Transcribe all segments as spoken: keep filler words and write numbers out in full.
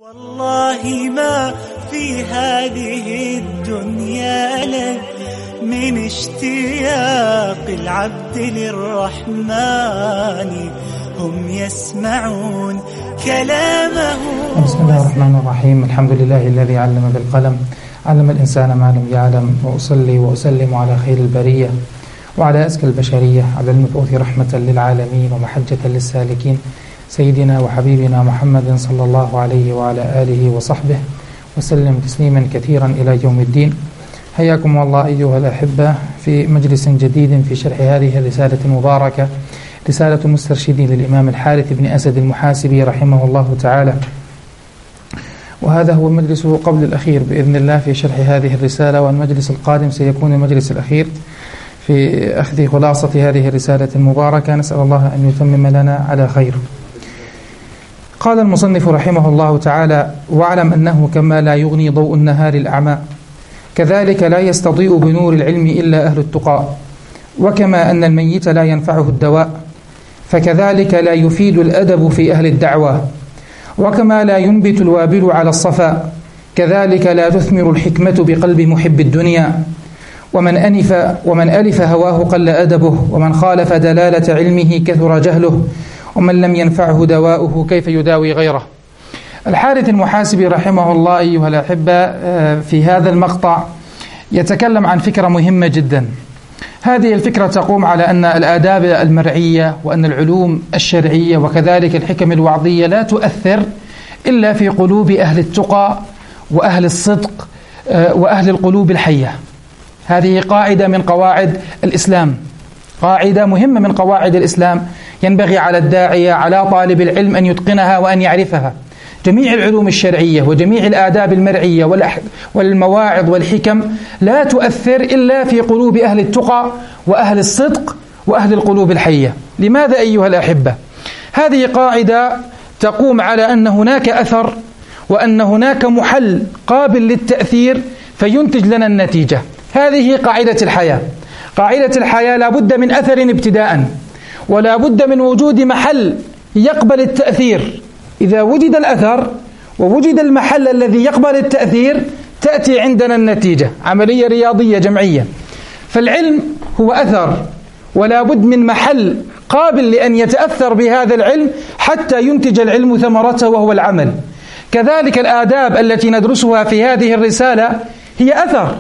والله ما في هذه الدنيا لك من اشتياق العبد للرحمن هم يسمعون كلامه. بسم الله الرحمن الرحيم. الحمد لله الذي علم بالقلم علم الإنسان ما لم يعلم، وأصلي وأسلم على خير البرية وعلى أزكى البشرية، على المبعوث رحمة للعالمين ومحجة للسالكين، سيدنا وحبيبنا محمد صلى الله عليه وعلى آله وصحبه وسلم تسليما كثيرا إلى يوم الدين. حياكم الله أيها الأحبة في مجلس جديد في شرح هذه الرسالة المباركة، رسالة المسترشدين للإمام الحارث بن أسد المحاسبي رحمه الله تعالى. وهذا هو المجلس قبل الأخير بإذن الله في شرح هذه الرسالة، والمجلس القادم سيكون المجلس الأخير في أخذ خلاصة هذه الرسالة المباركة. نسأل الله أن يتمم لنا على خير. قال المصنف رحمه الله تعالى: واعلم أنه كما لا يغني ضوء النهار الأعمى، كذلك لا يستضيء بنور العلم إلا أهل التقى، وكما أن الميت لا ينفعه الدواء، فكذلك لا يفيد الأدب في أهل الدعوة، وكما لا ينبت الوابل على الصفا، كذلك لا تثمر الحكمة بقلب محب الدنيا. ومن أنف ومن ألف هواه قل أدبه، ومن خالف دلالة علمه كثر جهله، ومن لم ينفعه دواؤه كيف يداوي غيره. الحارث المحاسبي رحمه الله أيها الأحبة في هذا المقطع يتكلم عن فكرة مهمة جدا. هذه الفكرة تقوم على أن الآداب المرعية وأن العلوم الشرعية وكذلك الحكم الوعظية لا تؤثر إلا في قلوب أهل التقى وأهل الصدق وأهل القلوب الحية. هذه قاعدة من قواعد الإسلام، قاعدة مهمة من قواعد الإسلام، ينبغي على الداعية على طالب العلم أن يتقنها وأن يعرفها. جميع العلوم الشرعية وجميع الآداب المرعية والمواعظ والحكم لا تؤثر إلا في قلوب أهل التقى وأهل الصدق وأهل القلوب الحية. لماذا أيها الأحبة؟ هذه قاعدة تقوم على أن هناك أثر وأن هناك محل قابل للتأثير فينتج لنا النتيجة. هذه قاعدة الحياة. قاعدة الحياة لا بد من أثر ابتداء، ولا بد من وجود محل يقبل التأثير. إذا وجد الأثر ووجد المحل الذي يقبل التأثير تأتي عندنا النتيجة. عملية رياضية جمعية. فالعلم هو أثر، ولا بد من محل قابل لأن يتأثر بهذا العلم حتى ينتج العلم ثمرته وهو العمل. كذلك الآداب التي ندرسها في هذه الرسالة هي أثر،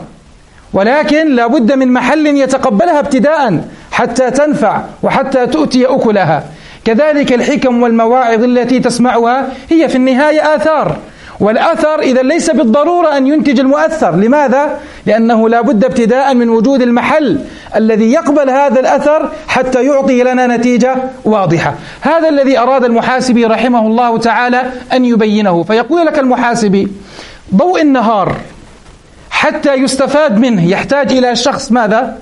ولكن لا بد من محل يتقبلها ابتداء حتى تنفع وحتى تؤتي أكلها. كذلك الحكم والمواعظ التي تسمعها هي في النهاية آثار، والأثر إذا ليس بالضرورة أن ينتج المؤثر. لماذا؟ لأنه لا بد ابتداء من وجود المحل الذي يقبل هذا الأثر حتى يعطي لنا نتيجة واضحة. هذا الذي أراد المحاسبي رحمه الله تعالى أن يبينه. فيقول لك المحاسبي: ضوء النهار حتى يستفاد منه يحتاج إلى شخص ماذا؟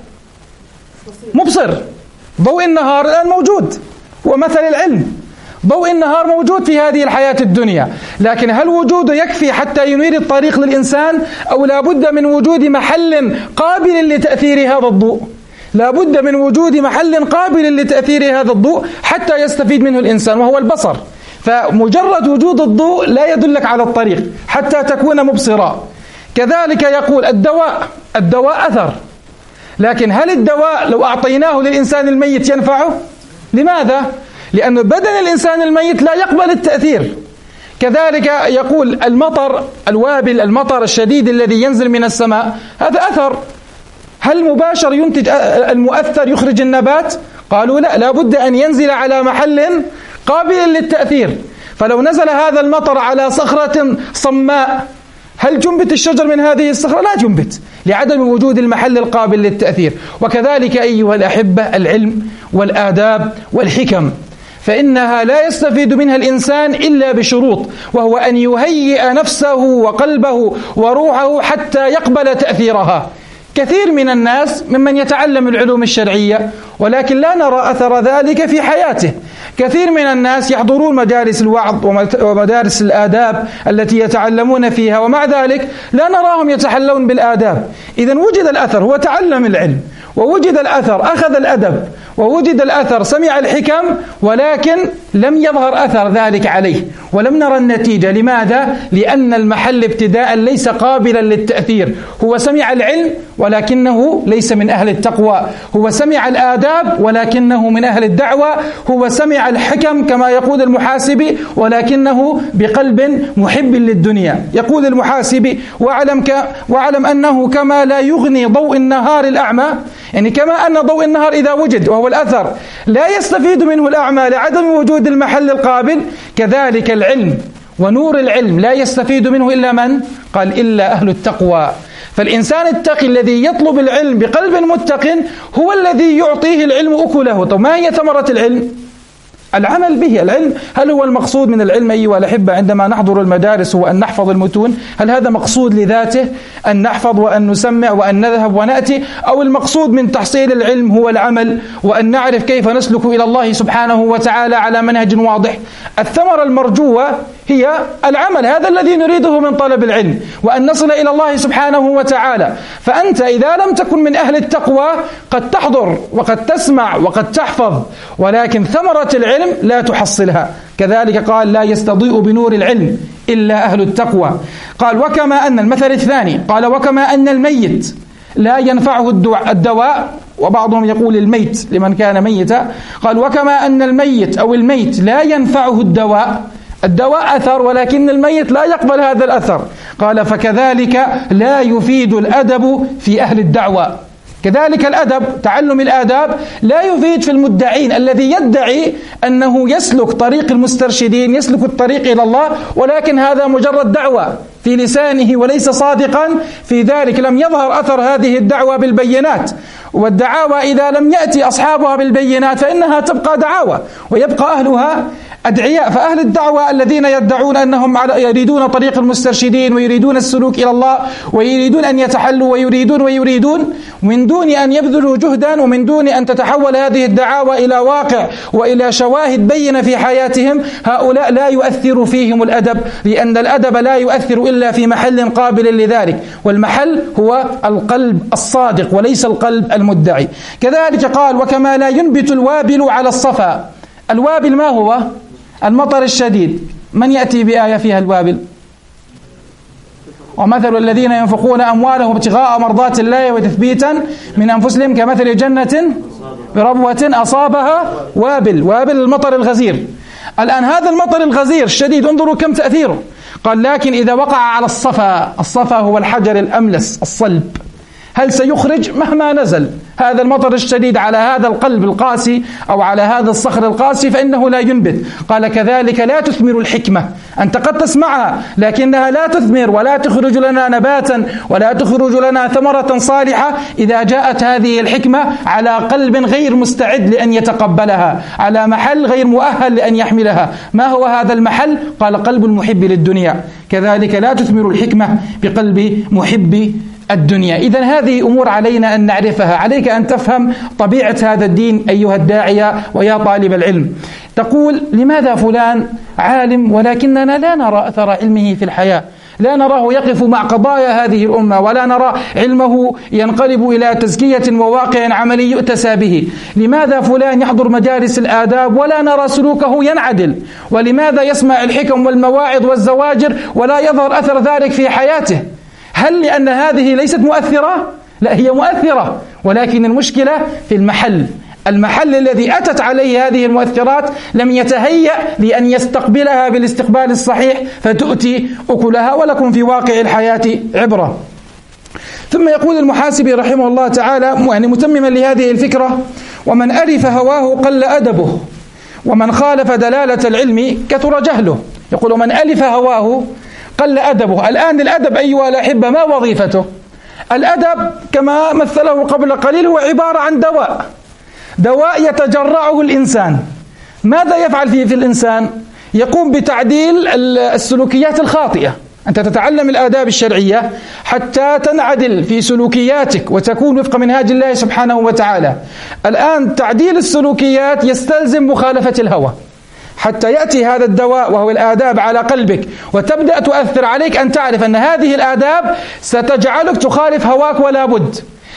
مبصر. ضوء النهار الآن موجود، ومثل العلم. ضوء النهار موجود في هذه الحياة الدنيا، لكن هل وجوده يكفي حتى ينير الطريق للإنسان، أو لا بد من وجود محل قابل لتأثير هذا الضوء؟ لا بد من وجود محل قابل لتأثير هذا الضوء حتى يستفيد منه الإنسان، وهو البصر. فمجرد وجود الضوء لا يدلك على الطريق حتى تكون مبصرا. كذلك يقول الدواء، الدواء أثر، لكن هل الدواء لو أعطيناه للإنسان الميت ينفعه؟ لماذا؟ لأن بدن الإنسان الميت لا يقبل التأثير. كذلك يقول المطر، الوابل، المطر الشديد الذي ينزل من السماء، هذا أثر. هل مباشر ينتج المؤثر يخرج النبات؟ قالوا لا، لا بد أن ينزل على محل قابل للتأثير. فلو نزل هذا المطر على صخرة صماء هل جنبت الشجر من هذه الصخرة؟ لا جنبت، لعدم وجود المحل القابل للتأثير. وكذلك أيها الأحبة العلم والآداب والحكم، فإنها لا يستفيد منها الإنسان إلا بشروط، وهو أن يهيئ نفسه وقلبه وروحه حتى يقبل تأثيرها. كثير من الناس ممن يتعلم العلوم الشرعية ولكن لا نرى أثر ذلك في حياته. كثير من الناس يحضرون مجالس الوعظ ومدارس الآداب التي يتعلمون فيها، ومع ذلك لا نراهم يتحلون بالآداب. إذن وجد الأثر، هو تعلم العلم ووجد الأثر، أخذ الأدب ووجد الأثر، سمع الحكم ولكن لم يظهر أثر ذلك عليه ولم نرى النتيجة. لماذا؟ لأن المحل ابتداء ليس قابلا للتأثير. هو سمع العلم ولكنه ليس من أهل التقوى، هو سمع الآداب ولكنه من أهل الدعوة، هو سمع الحكم كما يقول المحاسبي ولكنه بقلب محب للدنيا. يقول المحاسبي: واعلم, ك... واعلم أنه كما لا يغني ضوء النهار الأعمى، يعني كما أن ضوء النهار إذا وجد وهو الأثر لا يستفيد منه الأعمى لعدم وجود المحل القابل، كذلك العلم ونور العلم لا يستفيد منه إلا من؟ قال: إلا أهل التقوى. فالإنسان التقي الذي يطلب العلم بقلب متق هو الذي يعطيه العلم أكله. طب ما هي ثمرة العلم؟ العمل به. العلم هل هو المقصود من العلم أيها الأحبة عندما نحضر المدارس هو أن نحفظ المتون؟ هل هذا مقصود لذاته أن نحفظ وأن نسمع وأن نذهب ونأتي؟ أو المقصود من تحصيل العلم هو العمل وأن نعرف كيف نسلك إلى الله سبحانه وتعالى على منهج واضح؟ الثمرة المرجوة هي العمل، هذا الذي نريده من طلب العلم، وأن نصل إلى الله سبحانه وتعالى. فأنت إذا لم تكن من أهل التقوى قد تحضر وقد تسمع وقد تحفظ ولكن ثمرة العلم لا تحصلها. كذلك قال: لا يستضيء بنور العلم إلا أهل التقوى. قال: وكما أن المثل الثاني، قال: وكما أن الميت لا ينفعه الدواء، وبعضهم يقول الميت لمن كان ميتا، قال: وكما أن الميت أو الميت لا ينفعه الدواء، الدواء أثر ولكن الميت لا يقبل هذا الأثر، قال: فكذلك لا يفيد الأدب في أهل الدعوة. كذلك الأدب، تعلم الآداب، لا يفيد في المدعين الذي يدعي أنه يسلك طريق المسترشدين، يسلك الطريق إلى الله، ولكن هذا مجرد دعوة في لسانه وليس صادقا في ذلك. لم يظهر أثر هذه الدعوة بالبينات، والدعاوى إذا لم يأتي أصحابها بالبينات فإنها تبقى دعاوى ويبقى أهلها أدعياء. فأهل الدعوة الذين يدعون أنهم يريدون طريق المسترشدين ويريدون السلوك إلى الله ويريدون أن يتحلوا ويريدون ويريدون من دون أن يبذلوا جهدا ومن دون أن تتحول هذه الدعاوى إلى واقع وإلى شواهد بينة في حياتهم، هؤلاء لا يؤثر فيهم الأدب، لأن الأدب لا يؤثر إلا في محل قابل لذلك، والمحل هو القلب الصادق وليس القلب المدعي. كذلك قال: وكما لا ينبت الوابل على الصفا. الوابل ما هو؟ المطر الشديد. من يأتي بآية فيها الوابل؟ ومثل الذين ينفقون أموالهم ابتغاء مرضات الله وتثبيتا من أنفسهم كمثل جنة بربوة أصابها وابل. وابل المطر الغزير. الآن هذا المطر الغزير الشديد انظروا كم تأثيره. قال: لكن إذا وقع على الصفا، الصفا هو الحجر الأملس الصلب، هل سيخرج مهما نزل هذا المطر الشديد على هذا القلب القاسي أو على هذا الصخر القاسي فإنه لا ينبت. قال: كذلك لا تثمر الحكمة. أنت قد تسمعها لكنها لا تثمر ولا تخرج لنا نباتا ولا تخرج لنا ثمرة صالحة إذا جاءت هذه الحكمة على قلب غير مستعد لأن يتقبلها، على محل غير مؤهل لأن يحملها. ما هو هذا المحل؟ قال: قلب المحب للدنيا. كذلك لا تثمر الحكمة بقلب محب الدنيا. إذن هذه أمور علينا أن نعرفها. عليك أن تفهم طبيعة هذا الدين أيها الداعية ويا طالب العلم. تقول: لماذا فلان عالم ولكننا لا نرى أثر علمه في الحياة، لا نراه يقف مع قضايا هذه الأمة، ولا نرى علمه ينقلب إلى تزكية وواقع عملي يؤتسى به؟ لماذا فلان يحضر مجالس الآداب ولا نرى سلوكه ينعدل؟ ولماذا يسمع الحكم والمواعظ والزواجر ولا يظهر أثر ذلك في حياته؟ هل لأن هذه ليست مؤثرة؟ لا، هي مؤثرة، ولكن المشكلة في المحل. المحل الذي أتت عليه هذه المؤثرات لم يتهيأ لأن يستقبلها بالاستقبال الصحيح فتؤتي أكلها، ولكم في واقع الحياة عبرة. ثم يقول المحاسبي رحمه الله تعالى يعني متمما لهذه الفكرة: ومن ألف هواه قل أدبه، ومن خالف دلالة العلم كثر جهله. يقول: ومن ألف هواه قل أدبه. الآن الأدب أيها الأحبة ما وظيفته؟ الأدب كما مثله قبل قليل هو عبارة عن دواء، دواء يتجرعه الإنسان. ماذا يفعل فيه في الإنسان؟ يقوم بتعديل السلوكيات الخاطئة. أنت تتعلم الآداب الشرعية حتى تنعدل في سلوكياتك وتكون وفق منهاج الله سبحانه وتعالى. الآن تعديل السلوكيات يستلزم مخالفة الهوى حتى يأتي هذا الدواء وهو الآداب على قلبك وتبدأ تؤثر عليك، أن تعرف أن هذه الآداب ستجعلك تخالف هواك ولا بد.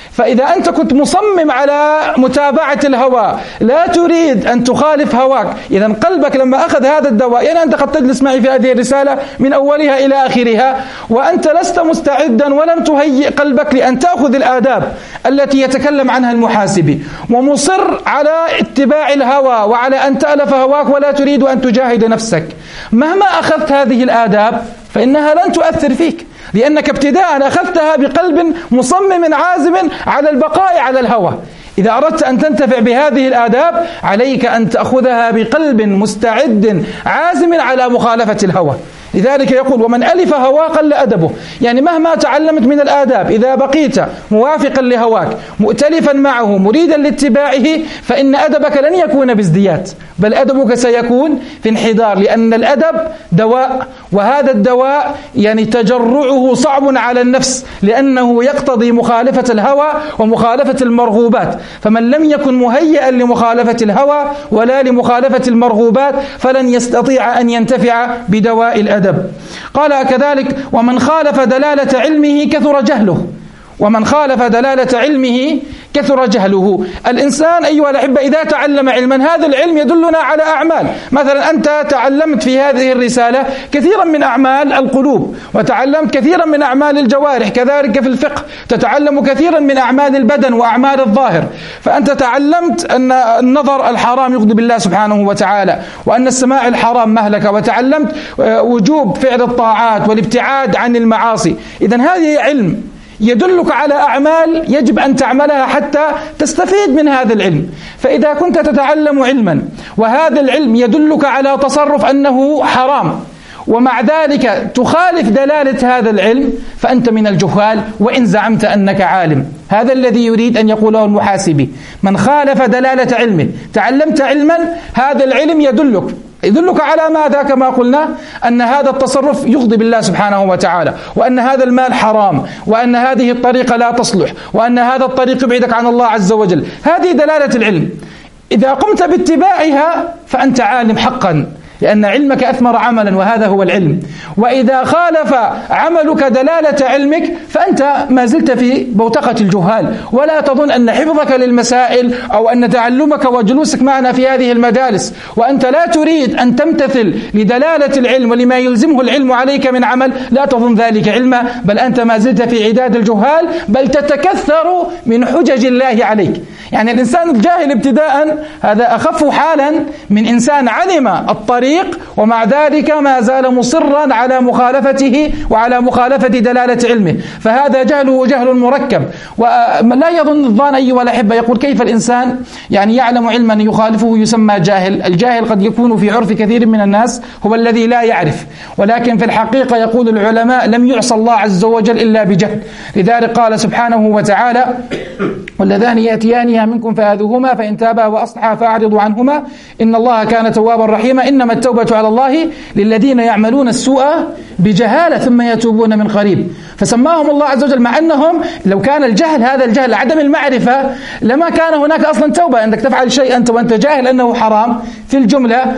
فإذا أنت كنت مصمم على متابعة الهوى لا تريد أن تخالف هواك، إذا قلبك لما أخذ هذا الدواء، يعني أنت قد تجلس معي في هذه الرسالة من أولها إلى آخرها وأنت لست مستعدا ولم تهيئ قلبك لأن تأخذ الآداب التي يتكلم عنها المحاسبي، ومصر على اتباع الهوى وعلى أن تألف هواك ولا تريد أن تجاهد نفسك، مهما أخذت هذه الآداب فإنها لن تؤثر فيك، لأنك ابتداء أخذتها بقلب مصمم عازم على البقاء على الهوى. إذا أردت أن تنتفع بهذه الآداب عليك أن تأخذها بقلب مستعد عازم على مخالفة الهوى. لذلك يقول: ومن ألف هواه قل أدبه، يعني مهما تعلمت من الآداب إذا بقيت موافقا لهواك مؤتلفا معه مريدا لاتباعه فإن أدبك لن يكون بازدياد، بل أدبك سيكون في انحدار، لأن الأدب دواء، وهذا الدواء يعني تجرعه صعب على النفس لأنه يقتضي مخالفة الهوى ومخالفة المرغوبات، فمن لم يكن مهيئا لمخالفة الهوى ولا لمخالفة المرغوبات فلن يستطيع أن ينتفع بدواء الأدب. قال كذلك: ومن خالف دلالة علمه كثر جهله. ومن خالف دلالة علمه كثر جهله. الإنسان أيها الأحبة إذا تعلم علما، هذا العلم يدلنا على أعمال، مثلا أنت تعلمت في هذه الرسالة كثيرا من أعمال القلوب، وتعلمت كثيرا من أعمال الجوارح، كذلك في الفقه تتعلم كثيرا من أعمال البدن وأعمال الظاهر، فأنت تعلمت أن النظر الحرام يغضب الله سبحانه وتعالى، وأن السماع الحرام مهلكة، وتعلمت وجوب فعل الطاعات والابتعاد عن المعاصي. إذن هذه علم يدلك على أعمال يجب أن تعملها حتى تستفيد من هذا العلم. فإذا كنت تتعلم علما وهذا العلم يدلك على تصرف أنه حرام ومع ذلك تخالف دلالة هذا العلم فأنت من الجهال وإن زعمت أنك عالم. هذا الذي يريد أن يقوله المحاسبي: من خالف دلالة علمه. تعلمت علما، هذا العلم يدلك يدلك على ماذا؟ كما قلنا أن هذا التصرف يغضب الله سبحانه وتعالى، وأن هذا المال حرام، وأن هذه الطريقة لا تصلح، وأن هذا الطريق يبعدك عن الله عز وجل. هذه دلالة العلم، إذا قمت باتباعها فأنت عالم حقا، لأن علمك أثمر عملا وهذا هو العلم. وإذا خالف عملك دلالة علمك فأنت ما زلت في بوتقة الجهال. ولا تظن أن حفظك للمسائل أو أن تعلمك وجلوسك معنا في هذه المجالس وأنت لا تريد أن تمتثل لدلالة العلم ولما يلزمه العلم عليك من عمل، لا تظن ذلك علما، بل أنت ما زلت في عداد الجهال، بل تتكثر من حجج الله عليك. يعني الإنسان الجاهل ابتداء هذا أخف حالا من إنسان علم الطريق ومع ذلك ما زال مصرا على مخالفته وعلى مخالفة دلالة علمه، فهذا جهله جهل مركب. ولا يظن الظان أيها الأحبة يقول: كيف الإنسان يعني يعلم علما يخالفه يسمى جاهل؟ الجاهل قد يكون في عرف كثير من الناس هو الذي لا يعرف، ولكن في الحقيقة يقول العلماء: لم يعصى الله عز وجل إلا بجهل. لذلك قال سبحانه وتعالى: واللذان يأتيانها منكم فآذوهما فإن تابا وأصلحا فأعرضوا عنهما إن الله كان توابا رحيما إنما التوبة على الله للذين يعملون السوء بجهالة ثم يتوبون من قريب. فسماهم الله عز وجل، مع أنهم لو كان الجهل هذا الجهل عدم المعرفة لما كان هناك أصلا توبة. أنك تفعل شيء أنت وأنت جاهل أنه حرام في الجملة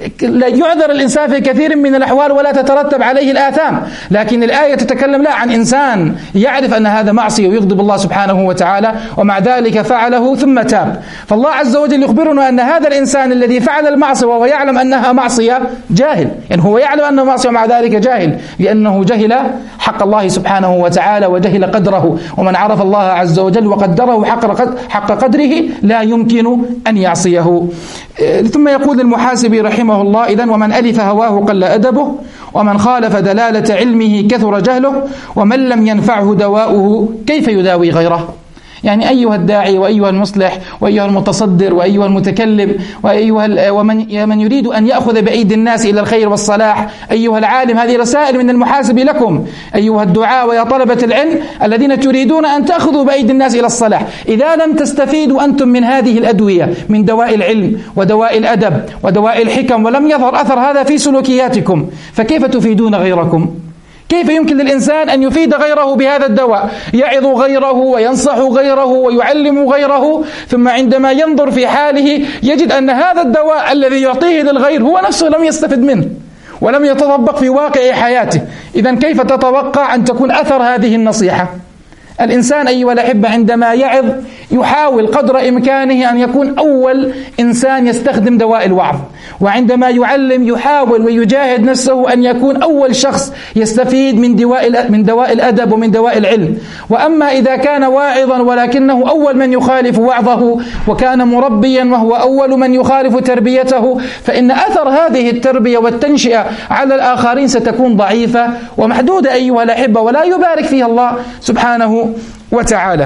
يعذر الإنسان في كثير من الأحوال ولا تترتب عليه الآثام، لكن الآية تتكلم لا عن إنسان يعرف أن هذا معصية ويغضب الله سبحانه وتعالى ومع ذلك فعله ثم تاب. فالله عز وجل يخبرنا أن هذا الإنسان الذي فعل المعصية وهو يعلم أنها معصية جاهل، يعني هو يعلم أنه معصية ومع ذلك جاهل، لأنه جهل حق الله سبحانه وتعالى وجهل قدره، ومن عرف الله عز وجل وقدره حق قدره لا يمكن أن يعصيه. ثم يقول المحاسبي رحمه الله: إذن ومن ألف هواه قل أدبه، ومن خالف دلالة علمه كثر جهله، ومن لم ينفعه دواؤه كيف يداوي غيره. يعني أيها الداعي وأيها المصلح وأيها المتصدر وأيها المتكلم وأيها ومن من يريد أن يأخذ بأيدي الناس إلى الخير والصلاح، أيها العالم، هذه رسائل من المحاسب لكم. أيها الدعاء ويا طلبة العلم الذين تريدون أن تأخذوا بأيدي الناس إلى الصلاح، إذا لم تستفيدوا أنتم من هذه الأدوية من دواء العلم ودواء الأدب ودواء الحكم ولم يظهر أثر هذا في سلوكياتكم، فكيف تفيدون غيركم؟ كيف يمكن للإنسان أن يفيد غيره بهذا الدواء؟ يعظ غيره وينصح غيره ويعلم غيره، ثم عندما ينظر في حاله يجد أن هذا الدواء الذي يعطيه للغير هو نفسه لم يستفد منه ولم يتطبق في واقع حياته. إذن كيف تتوقع أن تكون أثر هذه النصيحة؟ الإنسان أيها الأحبة عندما يعظ يحاول قدر إمكانه أن يكون أول إنسان يستخدم دواء الوعظ، وعندما يعلم يحاول ويجاهد نفسه أن يكون أول شخص يستفيد من دواء من دواء الأدب ومن دواء العلم. وأما إذا كان واعظا ولكنه أول من يخالف وعظه، وكان مربيا وهو أول من يخالف تربيته، فإن أثر هذه التربية والتنشئة على الآخرين ستكون ضعيفة ومحدودة أيها الأحبة، ولا يبارك فيها الله سبحانه وتعالى.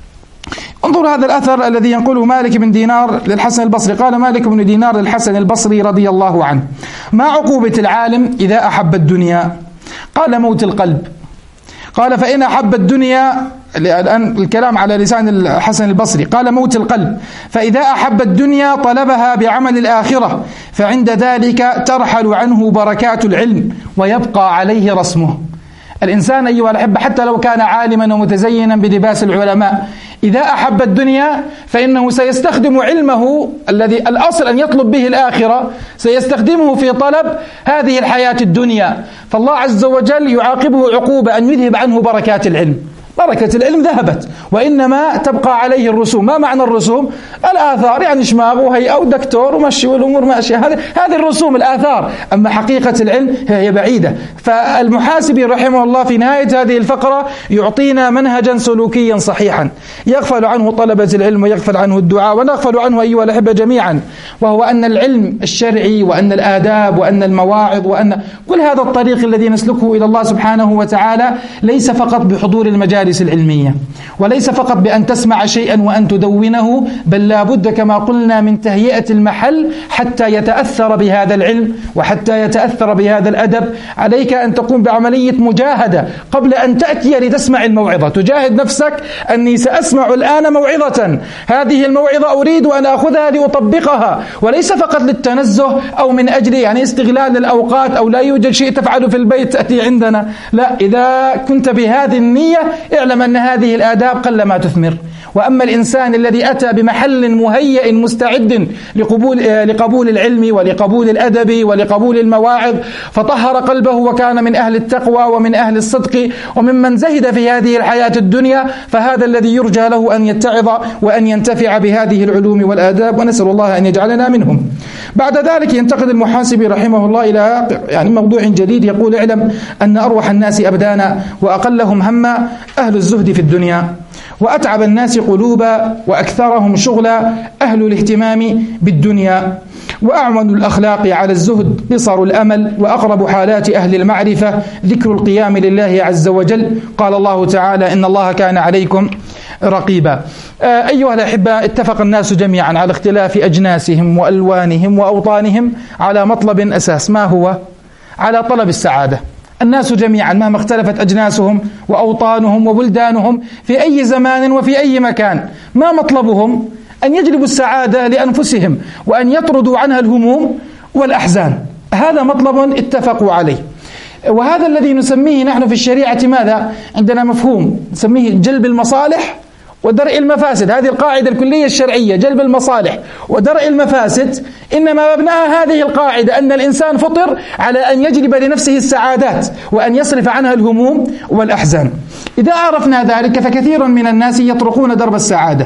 انظر هذا الأثر الذي ينقله مالك بن دينار للحسن البصري. قال مالك بن دينار للحسن البصري رضي الله عنه: ما عقوبة العالم إذا أحب الدنيا؟ قال: موت القلب. قال: فإن أحب الدنيا، الآن الكلام على لسان الحسن البصري، قال: موت القلب. فإذا أحب الدنيا طلبها بعمل الآخرة، فعند ذلك ترحل عنه بركات العلم ويبقى عليه رسمه. الإنسان أيها الأحبة حتى لو كان عالما ومتزينا بلباس العلماء، إذا أحب الدنيا فإنه سيستخدم علمه الذي الأصل أن يطلب به الآخرة، سيستخدمه في طلب هذه الحياة الدنيا، فالله عز وجل يعاقبه عقوبة أن يذهب عنه بركات العلم. بركة العلم ذهبت وإنما تبقى عليه الرسوم. ما معنى الرسوم؟ الآثار، يعني شماغ وهيئة ودكتور ومشي والأمور ماشية، هذه هذه الرسوم الآثار. أما حقيقة العلم هي بعيدة. فالمحاسبي رحمه الله في نهاية هذه الفقرة يعطينا منهجا سلوكيا صحيحا يغفل عنه طلبة العلم ويغفل عنه الدعاء ونغفل عنه أيها الأحبة جميعا، وهو أن العلم الشرعي وأن الآداب وأن المواعظ وأن كل هذا الطريق الذي نسلكه إلى الله سبحانه وتعالى ليس فقط بحضور المجال العلمية، وليس فقط بأن تسمع شيئا وأن تدونه، بل لا بد كما قلنا من تهيئة المحل حتى يتأثر بهذا العلم وحتى يتأثر بهذا الأدب. عليك أن تقوم بعملية مجاهدة قبل أن تأتي لتسمع الموعظة. تجاهد نفسك أني سأسمع الآن موعظة، هذه الموعظة أريد أن أخذها لأطبقها، وليس فقط للتنزه أو من أجل يعني استغلال الأوقات أو لا يوجد شيء تفعله في البيت تأتي عندنا. لا، إذا كنت بهذه النية اعلم أن هذه الآداب قل ما تثمر. وأما الإنسان الذي أتى بمحل مهيئ مستعد لقبول, لقبول العلم ولقبول الأدب ولقبول المواعظ، فطهر قلبه وكان من أهل التقوى ومن أهل الصدق وممن زهد في هذه الحياة الدنيا، فهذا الذي يرجى له أن يتعظ وأن ينتفع بهذه العلوم والآداب، ونسأل الله أن يجعلنا منهم. بعد ذلك ينتقل المحاسبي رحمه الله إلى يعني موضوع جديد، يقول: اعلم أن أروح الناس أبدانا وأقلهم هما أهل الزهد في الدنيا، وأتعب الناس قلوبا وأكثرهم شغلا أهل الاهتمام بالدنيا، وأعون الأخلاق على الزهد قصر الأمل، وأقرب حالات أهل المعرفة ذكر القيام لله عز وجل. قال الله تعالى: إن الله كان عليكم رقيبا. أيها الأحبة، اتفق الناس جميعا على اختلاف أجناسهم وألوانهم وأوطانهم على مطلب أساس، ما هو؟ على طلب السعادة. الناس جميعا مهما اختلفت أجناسهم وأوطانهم وبلدانهم في أي زمان وفي أي مكان، ما مطلبهم؟ أن يجلبوا السعادة لأنفسهم وأن يطردوا عنها الهموم والأحزان. هذا مطلب اتفقوا عليه، وهذا الذي نسميه نحن في الشريعة ماذا؟ عندنا مفهوم نسميه جلب المصالح ودرء المفاسد. هذه القاعدة الكلية الشرعية، جلب المصالح ودرء المفاسد، إنما مبناها هذه القاعدة أن الإنسان فطر على أن يجلب لنفسه السعادات وأن يصرف عنها الهموم والأحزان. إذا عرفنا ذلك فكثير من الناس يطرقون درب السعادة،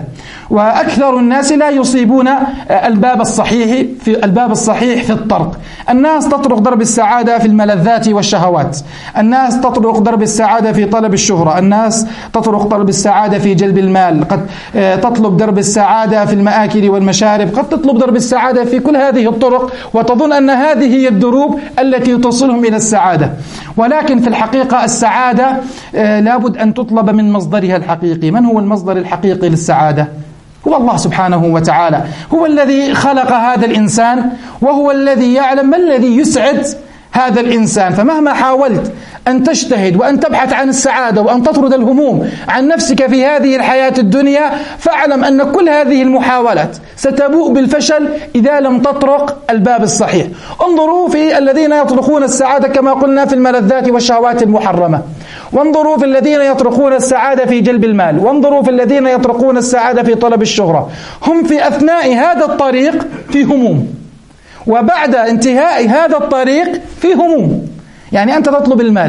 وأكثر الناس لا يصيبون الباب الصحيح في الباب الصحيح في الطرق. الناس تطرق درب السعادة في الملذات والشهوات، الناس تطرق درب السعادة في طلب الشهرة، الناس تطرق درب السعادة في جلب المال، قد تطلب درب السعادة في المآكل والمشارب، قد تطلب درب السعادة في كل هذه الطرق وتظن أن هذه هي الدروب التي توصلهم إلى السعادة. ولكن في الحقيقة السعادة لابد أن تطلب من مصدرها الحقيقي. من هو المصدر الحقيقي للسعادة؟ هو الله سبحانه وتعالى، هو الذي خلق هذا الإنسان، وهو الذي يعلم ما الذي يسعد هذا الإنسان. فمهما حاولت أن تجتهد وأن تبحث عن السعادة وأن تطرد الهموم عن نفسك في هذه الحياة الدنيا، فاعلم أن كل هذه المحاولات ستبوء بالفشل إذا لم تطرق الباب الصحيح. انظروا في الذين يطرقون السعادة كما قلنا في الملذات والشهوات المحرمة، وانظروا في الذين يطرقون السعادة في جلب المال، وانظروا في الذين يطرقون السعادة في طلب الشهرة. هم في أثناء هذا الطريق في هموم، وبعد انتهاء هذا الطريق في هموم. يعني أنت تطلب المال،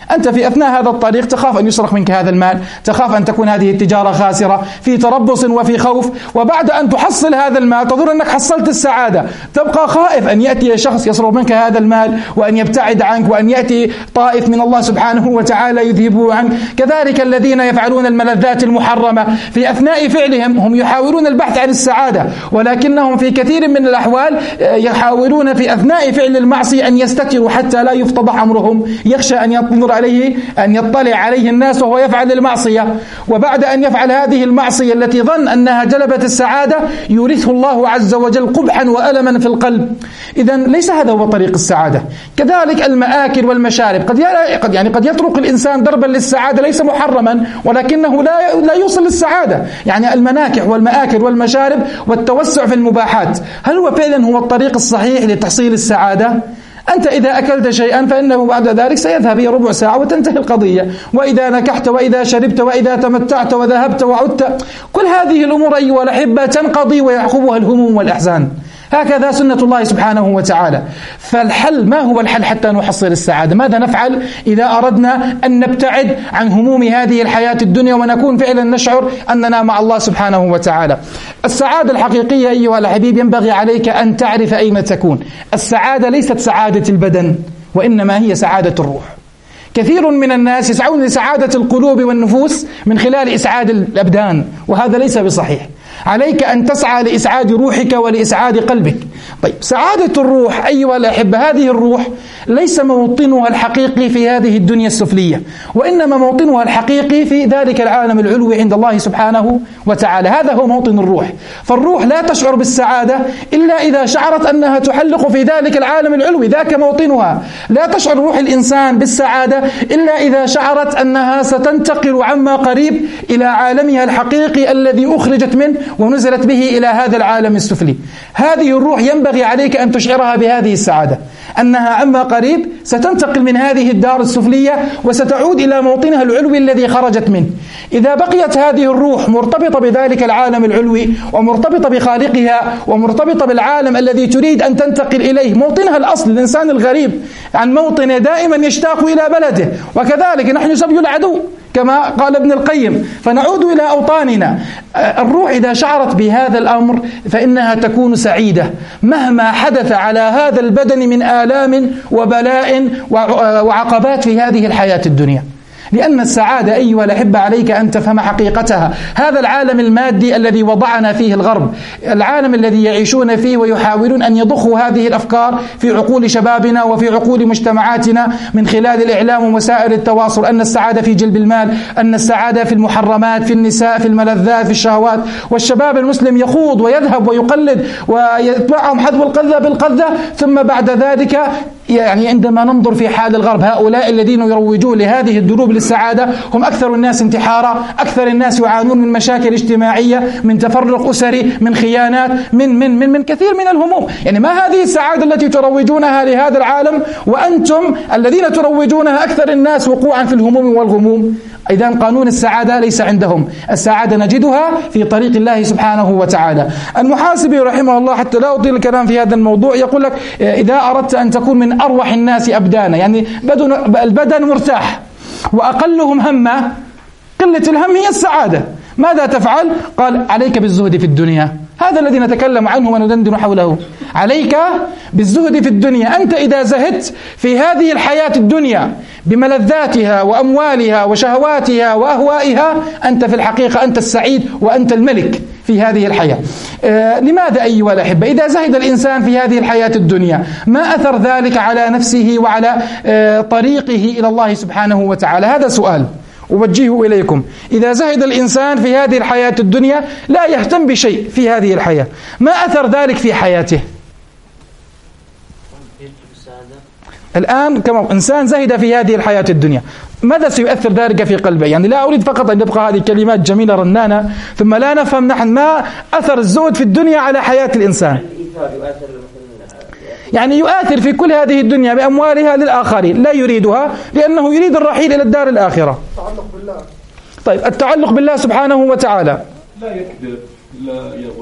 أنت في أثناء هذا الطريق تخاف أن يسرق منك هذا المال، تخاف أن تكون هذه التجارة خاسرة، في تربص وفي خوف، وبعد أن تحصل هذا المال تظن أنك حصلت السعادة، تبقى خائف أن يأتي شخص يسرق منك هذا المال وأن يبتعد عنك، وأن يأتي طائف من الله سبحانه وتعالى يذهبه عنك. كذلك الذين يفعلون الملذات المحرمة في أثناء فعلهم هم يحاولون البحث عن السعادة، ولكنهم في كثير من الأحوال يحاولون في أثناء فعل المعصية أن يستتروا حتى لا يفتضح أمرهم، يخشى أن ينظر عليه أن يطلع عليه الناس وهو يفعل المعصية، وبعد أن يفعل هذه المعصية التي ظن أنها جلبت السعادة يورثه الله عز وجل قبحا وألما في القلب. إذن ليس هذا هو طريق السعادة. كذلك المآكل والمشارب، قد قد يعني قد يطرق الإنسان دربا للسعادة ليس محرما ولكنه لا لا يوصل للسعادة. يعني المناكح والمآكل والمشارب والتوسع في المباحات، هل هو فعلا هو الطريق الصحيح لتحصيل السعادة؟ أنت إذا أكلت شيئا فإنه بعد ذلك سيذهب هي ربع ساعة وتنتهي القضية، وإذا نكحت وإذا شربت وإذا تمتعت وذهبت وعدت، كل هذه الأمور أيها الأحبة تنقضي ويعقبها الهموم والأحزان. هكذا سنة الله سبحانه وتعالى. فالحل، ما هو الحل حتى نحصل السعادة؟ ماذا نفعل إذا أردنا أن نبتعد عن هموم هذه الحياة الدنيا ونكون فعلا نشعر أننا مع الله سبحانه وتعالى؟ السعادة الحقيقية أيها الحبيب ينبغي عليك أن تعرف أين تكون. السعادة ليست سعادة البدن، وإنما هي سعادة الروح. كثير من الناس يسعون لسعادة القلوب والنفوس من خلال إسعاد الأبدان، وهذا ليس بصحيح. عليك أن تسعى لإسعاد روحك ولإسعاد قلبك. طيب، سعادة الروح أيها الأحبة، هذه الروح ليس موطنها الحقيقي في هذه الدنيا السفلية، وإنما موطنها الحقيقي في ذلك العالم العلوي عند الله سبحانه وتعالى. هذا هو موطن الروح. فالروح لا تشعر بالسعادة إلا إذا شعرت أنها تحلق في ذلك العالم العلوي، ذاك موطنها. لا تشعر روح الإنسان بالسعادة إلا إذا شعرت أنها ستنتقل عما قريب إلى عالمها الحقيقي الذي أخرجت منه ونزلت به إلى هذا العالم السفلي. هذه الروح ينبغي عليك أن تشعرها بهذه السعادة، أنها عما قريب ستنتقل من هذه الدار السفلية وستعود إلى موطنها العلوي الذي خرجت منه. إذا بقيت هذه الروح مرتبطة بذلك العالم العلوي ومرتبطة بخالقها ومرتبطة بالعالم الذي تريد أن تنتقل إليه، موطنها الأصل، الإنسان الغريب عن موطنه دائما يشتاق إلى بلده، وكذلك نحن سبي العدو كما قال ابن القيم، فنعود إلى أوطاننا. الروح إذا شعرت بهذا الأمر فإنها تكون سعيدة مهما حدث على هذا البدن من آلام وبلاء وعقبات في هذه الحياة الدنيا. لأن السعادة أيها الأحبة عليك أن تفهم حقيقتها. هذا العالم المادي الذي وضعنا فيه الغرب، العالم الذي يعيشون فيه ويحاولون أن يضخوا هذه الأفكار في عقول شبابنا وفي عقول مجتمعاتنا من خلال الإعلام ووسائل التواصل، أن السعادة في جلب المال، أن السعادة في المحرمات، في النساء، في الملذات، في الشهوات. والشباب المسلم يخوض ويذهب ويقلد ويتبعهم حذو القذة بالقذة، ثم بعد ذلك يعني عندما ننظر في حال الغرب، هؤلاء الذين يروجون لهذه الدروب للسعادة هم أكثر الناس انتحارا، أكثر الناس يعانون من مشاكل اجتماعية، من تفرق أسري، من خيانات، من من من من كثير من الهموم. يعني ما هذه السعادة التي تروجونها لهذا العالم وأنتم الذين تروجونها أكثر الناس وقوعا في الهموم والغموم؟ إذن قانون السعادة ليس عندهم. السعادة نجدها في طريق الله سبحانه وتعالى. المحاسبي رحمه الله، حتى لا أطيل الكلام في هذا الموضوع، يقول لك إذا أردت أن تكون من أروح الناس أبدانا، يعني بدن البدن مرتاح وأقلهم همة، قلة الهم هي السعادة، ماذا تفعل؟ قال عليك بالزهد في الدنيا. هذا الذي نتكلم عنه وندندن حوله. عليك بالزهد في الدنيا. أنت إذا زهدت في هذه الحياة الدنيا بملذاتها وأموالها وشهواتها وأهوائها، أنت في الحقيقة أنت السعيد وأنت الملك في هذه الحياة. آه لماذا أيها الأحبة إذا زهد الإنسان في هذه الحياة الدنيا ما أثر ذلك على نفسه وعلى آه طريقه إلى الله سبحانه وتعالى؟ هذا سؤال أوجهه إليكم. إذا زهد الإنسان في هذه الحياة الدنيا لا يهتم بشيء في هذه الحياة، ما أثر ذلك في حياته؟ الآن كما إنسان زهد في هذه الحياة الدنيا، ماذا سيؤثر ذلك في قلبه؟ يعني لا أريد فقط أن يبقى هذه كلمات جميلة رنانة ثم لا نفهم نحن ما أثر الزهد في الدنيا على حياة الإنسان. يعني يؤثر في كل هذه الدنيا بأموالها للآخرين، لا يريدها لأنه يريد الرحيل إلى الدار الآخرة. التعلق بالله. طيب التعلق بالله سبحانه وتعالى، لا يكذب، لا يغش،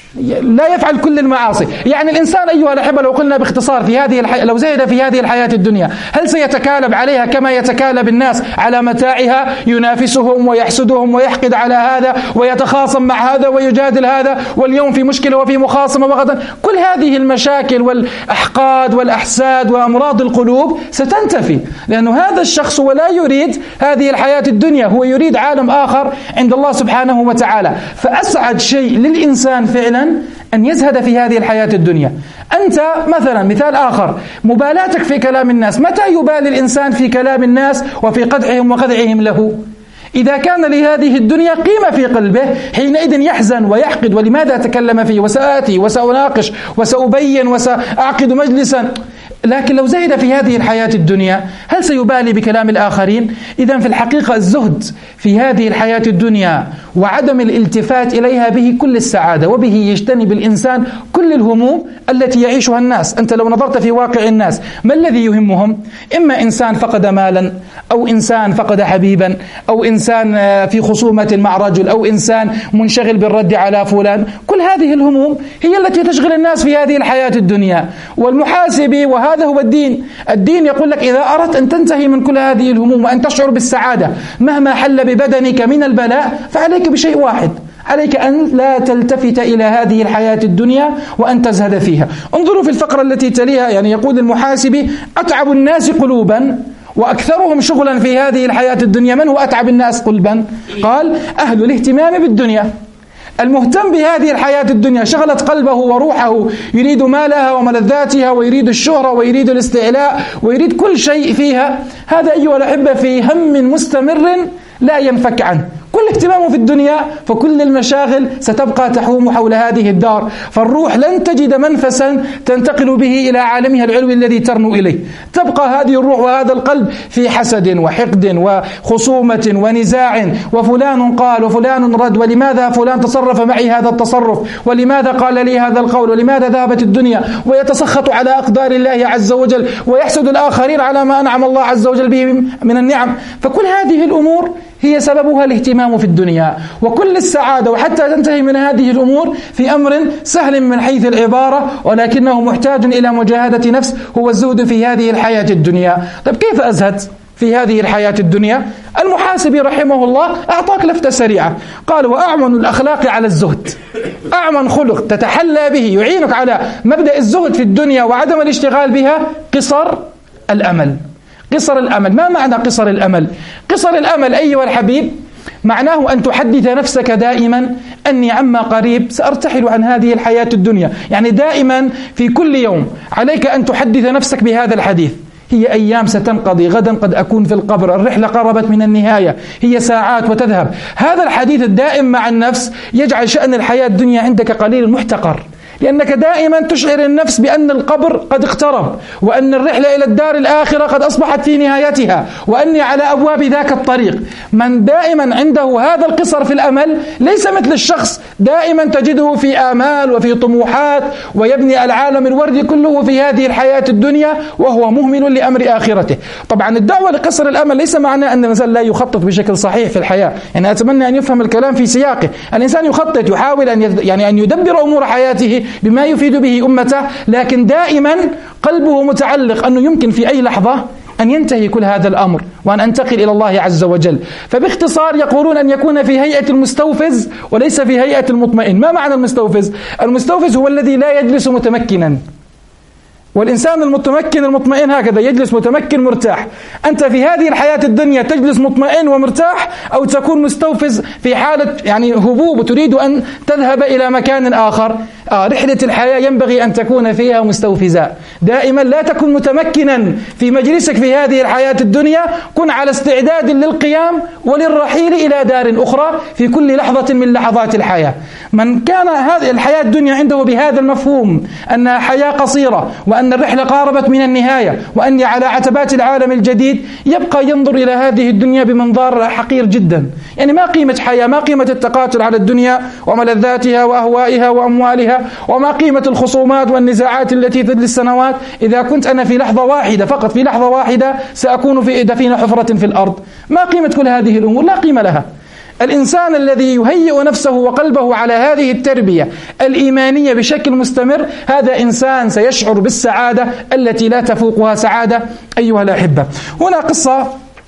لا يفعل كل المعاصي. يعني الإنسان أيها الأحبة لو قلنا باختصار في هذه الحي... لو زهد في هذه الحياة الدنيا هل سيتكالب عليها كما يتكالب الناس على متاعها، ينافسهم ويحسدهم ويحقد على هذا ويتخاصم مع هذا ويجادل هذا، واليوم في مشكلة وفي مخاصمة وغدا؟ كل هذه المشاكل والأحقاد والأحساد وأمراض القلوب ستنتفي، لأن هذا الشخص ولا يريد هذه الحياة الدنيا، هو يريد عالم آخر عند الله سبحانه وتعالى. فأسعد شيء للإنسان فعلا أن يزهد في هذه الحياة الدنيا. أنت مثلا مثال آخر، مبالاتك في كلام الناس، متى يبالي الإنسان في كلام الناس وفي قدحهم وخدعهم له؟ إذا كان لهذه الدنيا قيمة في قلبه حينئذ يحزن ويحقد، ولماذا أتكلم فيه وسآتي وسأناقش وسأبين وسأعقد مجلسا. لكن لو زهد في هذه الحياة الدنيا هل سيبالي بكلام الآخرين؟ إذن في الحقيقة الزهد في هذه الحياة الدنيا وعدم الالتفات إليها به كل السعادة، وبه يجتنب الإنسان كل الهموم التي يعيشها الناس. أنت لو نظرت في واقع الناس ما الذي يهمهم؟ إما إنسان فقد مالا، أو إنسان فقد حبيبا، أو إنسان في خصومة مع رجل، أو إنسان منشغل بالرد على فلان. كل هذه الهموم هي التي تشغل الناس في هذه الحياة الدنيا. والمحاسبي، وهذا هو الدين، الدين يقول لك إذا أردت أن تنتهي من كل هذه الهموم وأن تشعر بالسعادة مهما حل ببدنك من البلاء، فعليك بشيء واحد، عليك أن لا تلتفت إلى هذه الحياة الدنيا وأن تزهد فيها. انظروا في الفقرة التي تليها، يعني يقول المحاسبي: أتعب الناس قلوبا وأكثرهم شغلا في هذه الحياة الدنيا. من هو أتعب الناس قلبا؟ قال: أهل الاهتمام بالدنيا. المهتم بهذه الحياة الدنيا شغلت قلبه وروحه، يريد مالها وملذاتها، ويريد الشهرة، ويريد الاستعلاء، ويريد كل شيء فيها. هذا أيها الأحبة في هم مستمر لا ينفك عنه، كل اهتمامه في الدنيا، فكل المشاغل ستبقى تحوم حول هذه الدار، فالروح لن تجد منفسا تنتقل به إلى عالمها العلوي الذي ترنو إليه. تبقى هذه الروح وهذا القلب في حسد وحقد وخصومة ونزاع، وفلان قال وفلان رد، ولماذا فلان تصرف معي هذا التصرف، ولماذا قال لي هذا القول، ولماذا ذهبت الدنيا، ويتسخط على أقدار الله عز وجل، ويحسد الآخرين على ما أنعم الله عز وجل به من النعم. فكل هذه الأمور هي سببها الاهتمام في الدنيا، وكل السعادة وحتى تنتهي من هذه الأمور في أمر سهل من حيث العبارة، ولكنه محتاج إلى مجاهدة نفس، هو الزهد في هذه الحياة الدنيا. طيب كيف أزهد في هذه الحياة الدنيا؟ المحاسبي رحمه الله أعطاك لفتة سريعة، قال: وأعمن الأخلاق على الزهد. أعمن خلق تتحلى به يعينك على مبدأ الزهد في الدنيا وعدم الاشتغال بها قصر الأمل. قصر الأمل، ما معنى قصر الأمل؟ قصر الأمل أيها الحبيب معناه أن تحدث نفسك دائما أني عما قريب سأرتحل عن هذه الحياة الدنيا. يعني دائما في كل يوم عليك أن تحدث نفسك بهذا الحديث: هي أيام ستنقضي، غدا قد أكون في القبر، الرحلة قربت من النهاية، هي ساعات وتذهب. هذا الحديث الدائم مع النفس يجعل شأن الحياة الدنيا عندك قليل المحتقر، لأنك دائما تشعر النفس بأن القبر قد اقترب، وأن الرحلة إلى الدار الآخرة قد أصبحت في نهايتها، وأني على أبواب ذاك الطريق. من دائما عنده هذا القصر في الأمل ليس مثل الشخص دائما تجده في آمال وفي طموحات، ويبني العالم الوردي كله في هذه الحياة الدنيا وهو مهمل لأمر آخرته. طبعا الدعوة لقصر الأمل ليس معناه أن الإنسان لا يخطط بشكل صحيح في الحياة، يعني أتمنى أن يفهم الكلام في سياقه. الإنسان يخطط، يحاول أن يعني أن يدبر أمور حياته بما يفيد به أمته، لكن دائما قلبه متعلق أنه يمكن في أي لحظة أن ينتهي كل هذا الأمر وأن أنتقل إلى الله عز وجل. فباختصار يقولون أن يكون في هيئة المستوفز وليس في هيئة المطمئن. ما معنى المستوفز؟ المستوفز هو الذي لا يجلس متمكنا، والإنسان المتمكن المطمئن هكذا يجلس متمكن مرتاح. أنت في هذه الحياة الدنيا تجلس مطمئن ومرتاح، أو تكون مستوفز في حالة يعني هبوب وتريد أن تذهب إلى مكان آخر. آه رحلة الحياة ينبغي أن تكون فيها مستوفزا، دائما لا تكن متمكنا في مجلسك في هذه الحياة الدنيا، كن على استعداد للقيام وللرحيل إلى دار أخرى في كل لحظة من لحظات الحياة. من كان هذه الحياة الدنيا عنده بهذا المفهوم أنها حياة قصيرة، وأن الرحلة قاربت من النهاية، وأني على عتبات العالم الجديد، يبقى ينظر إلى هذه الدنيا بمنظار حقير جدا. يعني ما قيمة حياة، ما قيمة التقاتل على الدنيا وملذاتها وأهوائها وأموالها، وما قيمة الخصومات والنزاعات التي تدل السنوات إذا كنت أنا في لحظة واحدة فقط، في لحظة واحدة سأكون في دفين حفرة في الأرض. ما قيمة كل هذه الأمور؟ لا قيمة لها. الإنسان الذي يهيئ نفسه وقلبه على هذه التربية الإيمانية بشكل مستمر، هذا إنسان سيشعر بالسعادة التي لا تفوقها سعادة أيها الأحبة. هنا قصة.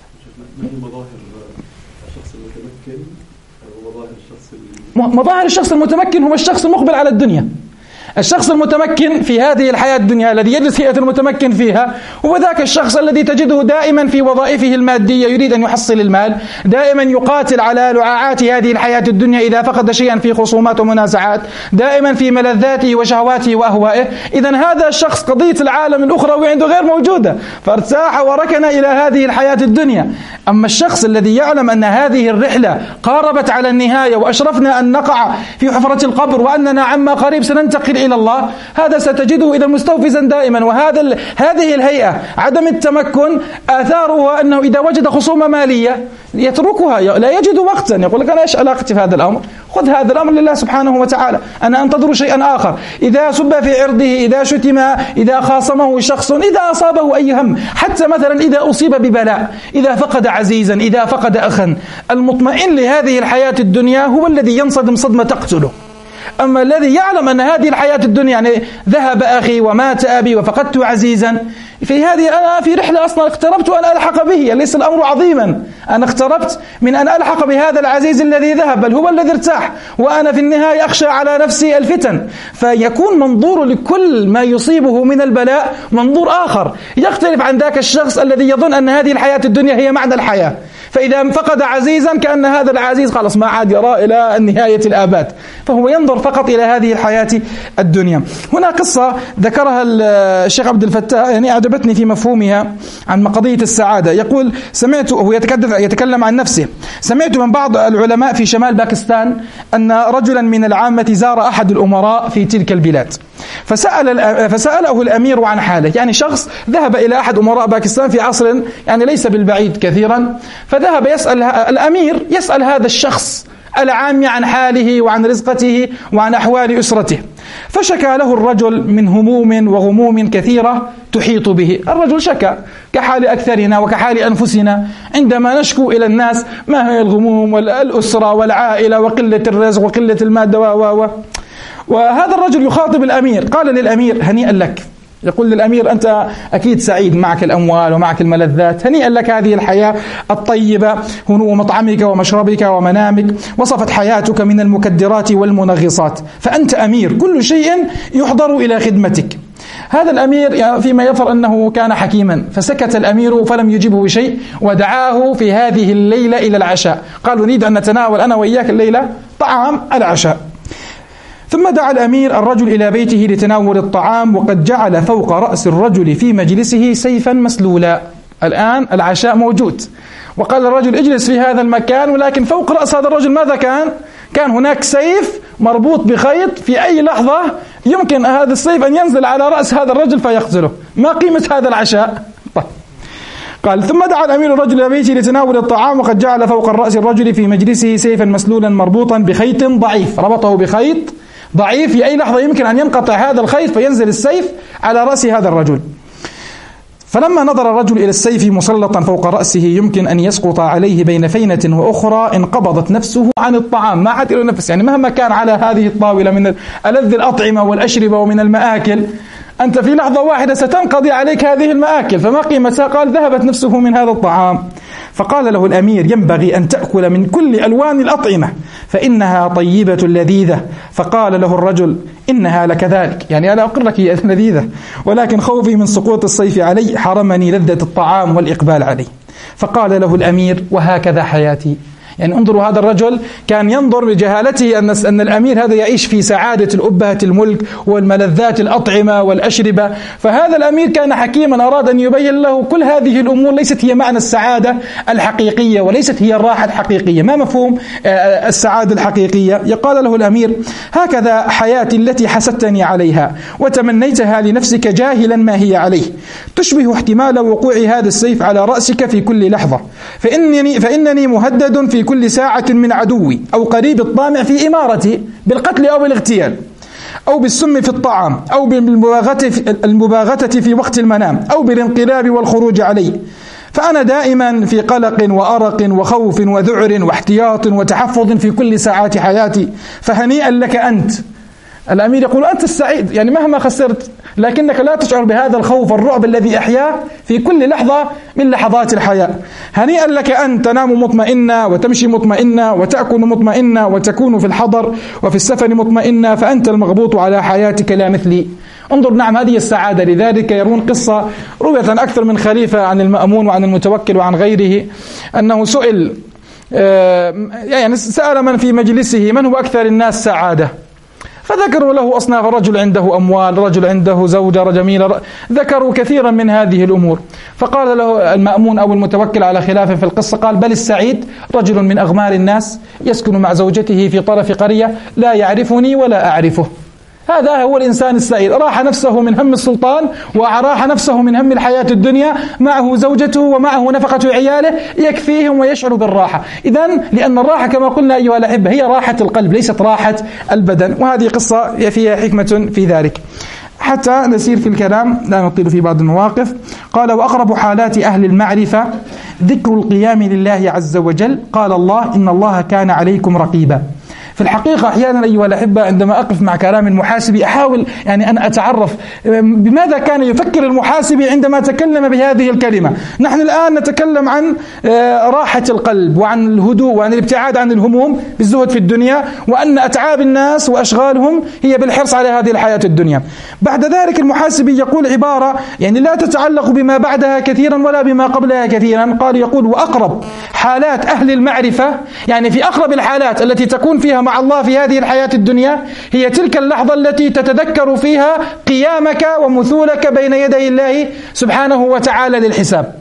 مظاهر الشخص المتمكن هو الشخص المقبل على الدنيا. الشخص المتمكن في هذه الحياة الدنيا الذي يجلس هيئة المتمكن فيها هو ذاك الشخص الذي تجده دائما في وظائفه المادية يريد أن يحصل المال، دائما يقاتل على لعاعات هذه الحياة الدنيا إذا فقد شيئا في خصومات ومنازعات، دائما في ملذاته وشهواته وأهوائه. إذن هذا الشخص قضية العالم الأخروي عنده غير موجودة، فارتاح وركن إلى هذه الحياة الدنيا. أما الشخص الذي يعلم أن هذه الرحلة قاربت على النهاية وأشرفنا أن نقع في حفرة القبر وأننا عما قريب سننتقل إلى الله، هذا ستجده إذا مستوفزا دائما. وهذا هذه الهيئة عدم التمكن آثارها أنه إذا وجد خصومة مالية يتركها، لا يجد وقتا، يقول لك أنا إيش علاقتي في هذا الأمر، خذ هذا الأمر لله سبحانه وتعالى، أنا أنتظر شيئا آخر. إذا سب في عرضه، إذا شتم، إذا خاصمه شخص، إذا أصابه أي هم، حتى مثلا إذا أصيب ببلاء، إذا فقد عزيزا، إذا فقد أخا، المطمئن لهذه الحياة الدنيا هو الذي ينصدم صدمة تقتله. أما الذي يعلم أن هذه الحياة الدنيا يعني ذهب أخي ومات أبي وفقدت عزيزا، في هذه أنا في رحلة أصلا اقتربت أن ألحق به، ليس الأمر عظيما، أنا اقتربت من أن ألحق بهذا العزيز الذي ذهب، بل هو الذي ارتاح، وأنا في النهاية أخشى على نفسي الفتن. فيكون منظور لكل ما يصيبه من البلاء منظور آخر يختلف عن ذاك الشخص الذي يظن أن هذه الحياة الدنيا هي معنى الحياة، فإذا فقد عزيزا كأن هذا العزيز خلاص ما عاد يرى إلى نهاية الآباد، فهو ينظر فقط إلى هذه الحياة الدنيا. هنا قصة ذكرها الشيخ عبد الفتاح يعني أعجبتني في مفهومها عن قضية السعادة. يقول سمعت، هو يتكلم عن نفسه، سمعت من بعض العلماء في شمال باكستان أن رجلا من العامة زار أحد الأمراء في تلك البلاد، فسأل فسأله الأمير عن حاله، يعني شخص ذهب إلى أحد أمراء باكستان في عصر يعني ليس بالبعيد كثيرا، فذهب يسأل الأمير يسأل هذا الشخص العام عن حاله وعن رزقته وعن أحوال أسرته، فشكى له الرجل من هموم وغموم كثيرة تحيط به. الرجل شكى كحال أكثرنا وكحال أنفسنا عندما نشكو إلى الناس ما هي الغموم والأسرة والعائلة وقلة الرزق وقلة المادة و و وهذا الرجل يخاطب الأمير، قال للأمير هنيئا لك، يقول للأمير أنت أكيد سعيد، معك الأموال ومعك الملذات، هنيئا لك هذه الحياة الطيبة، هنوء مطعمك ومشربك ومنامك، وصفت حياتك من المكدرات والمنغصات، فأنت أمير كل شيء يحضر إلى خدمتك. هذا الأمير فيما يظهر أنه كان حكيما، فسكت الأمير فلم يجبه بشيء، ودعاه في هذه الليلة إلى العشاء، قال نريد أن نتناول أنا وإياك الليلة طعام العشاء. ثم دعا الأمير الرجل إلى بيته لتناول الطعام، وقد جعل فوق رأس الرجل في مجلسه سيفا مسلولا. الآن العشاء موجود، وقال الرجل اجلس في هذا المكان، ولكن فوق رأس هذا الرجل ماذا كان؟ كان هناك سيف مربوط بخيط، في أي لحظة يمكن هذا السيف أن ينزل على رأس هذا الرجل فيقتله. ما قيمة هذا العشاء؟ طيب. قال ثم دعا الأمير الرجل إلى بيته لتناول الطعام، وقد جعل فوق رأس الرجل في مجلسه سيفا مسلولا مربوطا بخيط ضعيف، ربطه بخيط ضعيف، في أي لحظة يمكن أن ينقطع هذا الخيط فينزل السيف على رأس هذا الرجل. فلما نظر الرجل إلى السيف مسلطا فوق رأسه يمكن أن يسقط عليه بين فينة وأخرى، انقبضت نفسه عن الطعام، ما عاد له نفس، يعني مهما كان على هذه الطاولة من ألذ الأطعمة والأشربة ومن المآكل، أنت في لحظة واحدة ستنقضي عليك هذه المآكل، فما قيمتها؟ قال ذهبت نفسه من هذا الطعام. فقال له الأمير ينبغي أن تأكل من كل ألوان الأطعمة فإنها طيبة لذيذة. فقال له الرجل إنها لكذلك، يعني أنا أقر لك هي لذيذة، ولكن خوفي من سقوط الصيف علي حرمني لذة الطعام والإقبال عليه. فقال له الأمير وهكذا حياتي. يعني انظروا، هذا الرجل كان ينظر بجهالته أن أن الأمير هذا يعيش في سعادة الأبهة الملك والملذات الأطعمة والأشربة، فهذا الأمير كان حكيما أراد أن يبين له كل هذه الأمور ليست هي معنى السعادة الحقيقية وليست هي الراحة الحقيقية. ما مفهوم السعادة الحقيقية؟ يقال له الأمير هكذا حياتي التي حسدتني عليها وتمنيتها لنفسك جاهلا ما هي عليه، تشبه احتمال وقوع هذا السيف على رأسك في كل لحظة، فإنني, فإنني مهدد في كل ساعة من عدوي أو قريب الطامع في إمارتي بالقتل أو بالاغتيال أو بالسم في الطعام أو بالمباغتة في, المباغتة في وقت المنام أو بالانقلاب والخروج عليه. فأنا دائما في قلق وأرق وخوف وذعر واحتياط وتحفظ في كل ساعات حياتي، فهنيئا لك أنت. الأمير يقول أنت السعيد، يعني مهما خسرت لكنك لا تشعر بهذا الخوف والرعب الذي أحياه في كل لحظة من لحظات الحياة. هنيئا لك أن تنام مطمئنة وتمشي مطمئنة وتأكل مطمئنة وتكون في الحضر وفي السفر مطمئنة، فأنت المغبوط على حياتك لا مثلي. انظر، نعم هذه السعادة. لذلك يرون قصة روية أكثر من خليفة عن المأمون وعن المتوكل وعن غيره، أنه سئل يعني سأل من في مجلسه من هو أكثر الناس سعادة، فذكروا له أصناف: رجل عنده أموال، رجل عنده زوجة جميلة، ذكروا كثيرا من هذه الأمور. فقال له المأمون أو المتوكل على خلاف في القصة، قال: بل السعيد رجل من أغمار الناس يسكن مع زوجته في طرف قرية لا يعرفني ولا أعرفه. هذا هو الإنسان السعيد، راح نفسه من هم السلطان وراح نفسه من هم الحياة الدنيا، معه زوجته ومعه نفقة عياله يكفيهم ويشعر بالراحة. إذن لأن الراحة كما قلنا أيها الأحبة هي راحة القلب ليست راحة البدن، وهذه قصة فيها حكمة في ذلك. حتى نسير في الكلام لا نطيل في بعض المواقف. قال: وأقرب حالات أهل المعرفة ذكر القيام لله عز وجل. قال الله: إن الله كان عليكم رقيبا. في الحقيقة أحيانا أيها الأحبة عندما أقف مع كلام المحاسبي أحاول يعني أن أتعرف بماذا كان يفكر المحاسبي عندما تكلم بهذه الكلمة. نحن الآن نتكلم عن راحة القلب وعن الهدوء وعن الابتعاد عن الهموم بالزهد في الدنيا، وأن أتعاب الناس وأشغالهم هي بالحرص على هذه الحياة الدنيا. بعد ذلك المحاسبي يقول عبارة يعني لا تتعلق بما بعدها كثيرا ولا بما قبلها كثيرا. قال يقول: وأقرب حالات أهل المعرفة، يعني في أقرب الحالات التي تكون فيها مع الله في هذه الحياة الدنيا هي تلك اللحظة التي تتذكر فيها قيامك ومثولك بين يدي الله سبحانه وتعالى للحساب.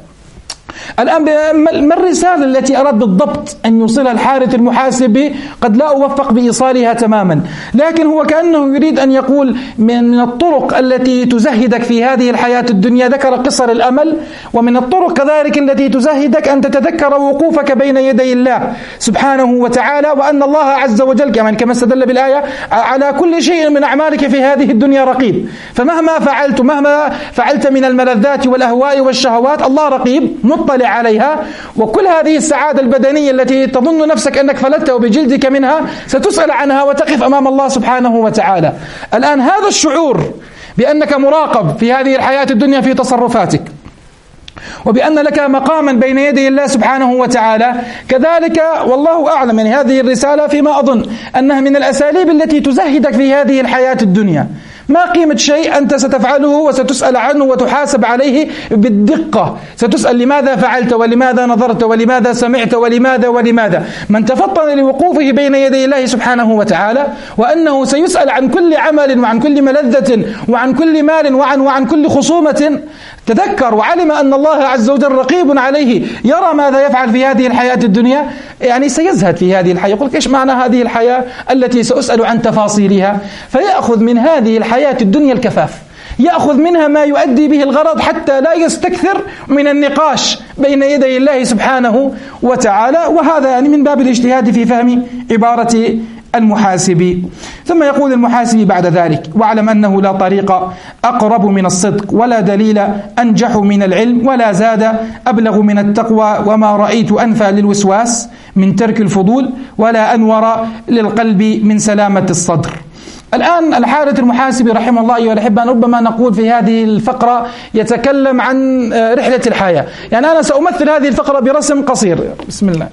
الآن ما الرسالة التي أراد بالضبط أن يوصلها الحارث المحاسبي؟ قد لا أوفق بإيصالها تماما، لكن هو كأنه يريد أن يقول من الطرق التي تزهدك في هذه الحياة الدنيا، ذكر قصر الأمل، ومن الطرق كذلك التي تزهدك أن تتذكر وقوفك بين يدي الله سبحانه وتعالى، وأن الله عز وجل كمان كما استدل بالآية على كل شيء من أعمالك في هذه الدنيا رقيب. فمهما فعلت مهما فعلت من الملذات والأهواء والشهوات الله رقيب مطلع عليها، وكل هذه السعادة البدنية التي تظن نفسك أنك فلتها بجلدك منها ستسأل عنها وتقف أمام الله سبحانه وتعالى. الآن هذا الشعور بأنك مراقب في هذه الحياة الدنيا في تصرفاتك، وبأن لك مقاما بين يدي الله سبحانه وتعالى كذلك، والله أعلم يعني هذه الرسالة فيما أظن أنها من الأساليب التي تزهدك في هذه الحياة الدنيا. ما قيمة شيء أنت ستفعله وستسأل عنه وتحاسب عليه بالدقة، ستسأل لماذا فعلت ولماذا نظرت ولماذا سمعت ولماذا ولماذا. من تفطن لوقوفه بين يدي الله سبحانه وتعالى وأنه سيسأل عن كل عمل وعن كل ملذة وعن كل مال وعن وعن كل خصومة، تذكر وعلم أن الله عز وجل رقيب عليه يرى ماذا يفعل في هذه الحياة الدنيا، يعني سيزهد في هذه الحياة. يقول: إيش معنى هذه الحياة التي سأسأل عن تفاصيلها؟ فيأخذ من هذه الحياة الدنيا الكفاف، يأخذ منها ما يؤدي به الغرض حتى لا يستكثر من النقاش بين يدي الله سبحانه وتعالى. وهذا يعني من باب الاجتهاد في فهم عبارة المحاسبي. ثم يقول المحاسبي بعد ذلك: واعلم أنه لا طريق أقرب من الصدق ولا دليل أنجح من العلم ولا زاد أبلغ من التقوى، وما رأيت أنفى للوسواس من ترك الفضول ولا أنور للقلب من سلامة الصدر. الآن الحارث المحاسبي رحمه الله أيها الأحبة ربما نقول في هذه الفقرة يتكلم عن رحلة الحياة. يعني أنا سأمثل هذه الفقرة برسم قصير. بسم الله.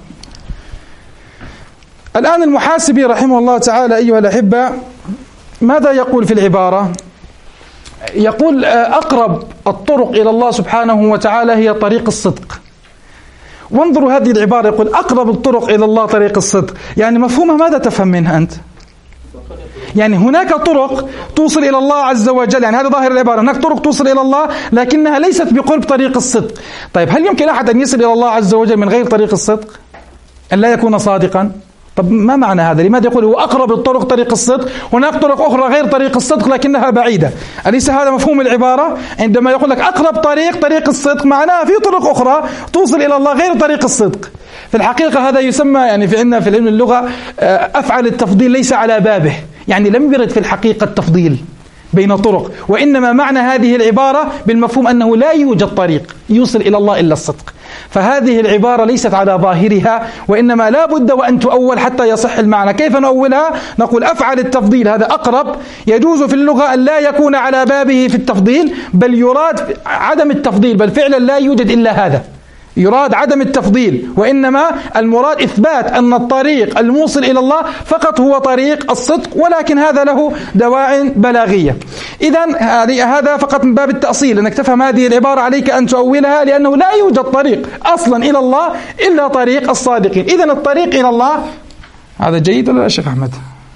الآن المحاسبي رحمه الله تعالى أيها الأحبة ماذا يقول في العبارة؟ يقول: أقرب الطرق إلى الله سبحانه وتعالى هي طريق الصدق. وانظروا هذه العبارة، يقول: أقرب الطرق إلى الله طريق الصدق، يعني مفهومها ماذا تفهم منها أنت؟ يعني هناك طرق توصل إلى الله عز وجل، يعني هذا ظاهر العبارة، هناك طرق توصل إلى الله لكنها ليست بقرب طريق الصدق. طيب هل يمكن أحد أن يصل إلى الله عز وجل من غير طريق الصدق؟ أن لا يكون صادقا؟ طب ما معنى هذا؟ لماذا يقول هو أقرب الطرق طريق الصدق؟ هناك طرق أخرى غير طريق الصدق لكنها بعيدة. أليس هذا مفهوم العبارة؟ عندما يقول لك أقرب طريق طريق الصدق معناها في طرق أخرى توصل إلى الله غير طريق الصدق. في الحقيقة هذا يسمى يعني في عندنا في علم اللغة أفعل التفضيل ليس على بابه، يعني لم يرد في الحقيقة التفضيل، بين طرق، وإنما معنى هذه العبارة بالمفهوم أنه لا يوجد طريق يوصل إلى الله إلا الصدق. فهذه العبارة ليست على ظاهرها، وإنما لا بد وأن تؤول حتى يصح المعنى. كيف نؤولها؟ نقول أفعل التفضيل هذا أقرب، يجوز في اللغة أن لا يكون على بابه في التفضيل، بل يراد عدم التفضيل، بل فعلا لا يوجد إلا هذا، يراد عدم التفضيل، وإنما المراد إثبات أن الطريق الموصل إلى الله فقط هو طريق الصدق، ولكن هذا له دواع بلاغية. إذن هذا فقط من باب التأصيل، أنك تفهم هذه العبارة عليك أن تؤولها، لأنه لا يوجد طريق أصلا إلى الله إلا طريق الصادقين. إذن الطريق إلى الله هذا جيد ولا لا شيخ أحمد؟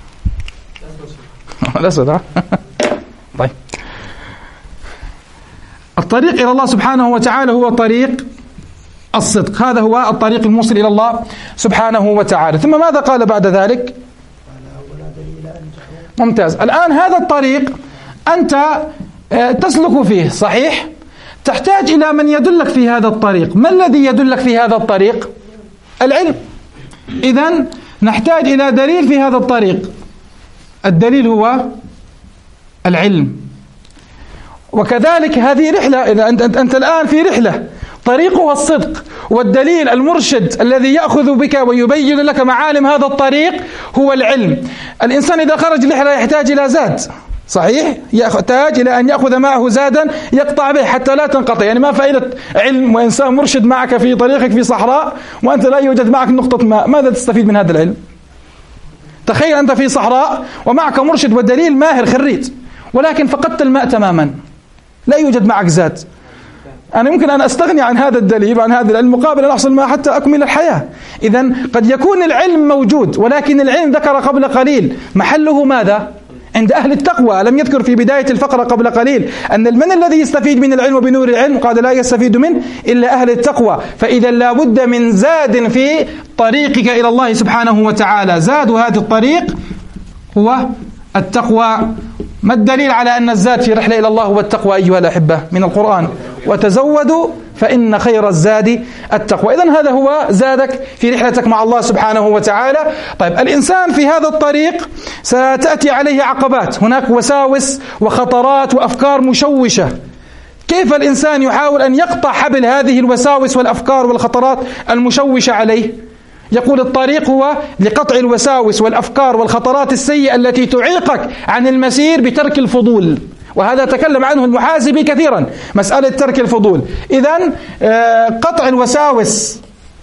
الأسود. طيب، الطريق إلى الله سبحانه وتعالى هو طريق الصدق، هذا هو الطريق الموصل إلى الله سبحانه وتعالى. ثم ماذا قال بعد ذلك؟ ممتاز. الآن هذا الطريق أنت تسلك فيه، صحيح؟ تحتاج إلى من يدلك في هذا الطريق. ما الذي يدلك في هذا الطريق؟ العلم. إذن نحتاج إلى دليل في هذا الطريق، الدليل هو العلم. وكذلك هذه رحلة، إذا أنت, أنت الآن في رحلة طريقها الصدق، والدليل المرشد الذي يأخذ بك ويبين لك معالم هذا الطريق هو العلم. الإنسان إذا خرج رحلة يحتاج إلى زاد، صحيح؟ يحتاج إلى أن يأخذ معه زادا يقطع به حتى لا تنقطع. يعني ما فائدة علم وإنسان مرشد معك في طريقك في صحراء وأنت لا يوجد معك نقطة ماء، ماذا تستفيد من هذا العلم؟ تخيل أنت في صحراء ومعك مرشد ودليل ماهر خريج، ولكن فقدت الماء تماما، لا يوجد معك زاد. أنا يمكن أن أستغني عن هذا الدليل وعن هذا العلم مقابل أن أحصل ما حتى أكمل الحياة. إذن قد يكون العلم موجود، ولكن العلم ذكر قبل قليل محله ماذا؟ عند أهل التقوى. لم يذكر في بداية الفقرة قبل قليل أن من الذي يستفيد من العلم وبنور العلم؟ قال لا يستفيد منه إلا أهل التقوى. فإذا لا بد من زاد في طريقك إلى الله سبحانه وتعالى. زاد هذا الطريق هو التقوى. ما الدليل على أن الزاد في رحلة إلى الله هو التقوى أيها الأحبة؟ من القرآن: وتزودوا فإن خير الزاد التقوى. إذن هذا هو زادك في رحلتك مع الله سبحانه وتعالى. طيب، الإنسان في هذا الطريق ستأتي عليه عقبات، هناك وساوس وخطرات وأفكار مشوشة. كيف الإنسان يحاول أن يقطع حبل هذه الوساوس والأفكار والخطرات المشوشة عليه؟ يقول الطريق هو لقطع الوساوس والأفكار والخطرات السيئة التي تعيقك عن المسير بترك الفضول، وهذا تكلم عنه المحاسبي كثيرا، مسألة ترك الفضول. إذن قطع الوساوس،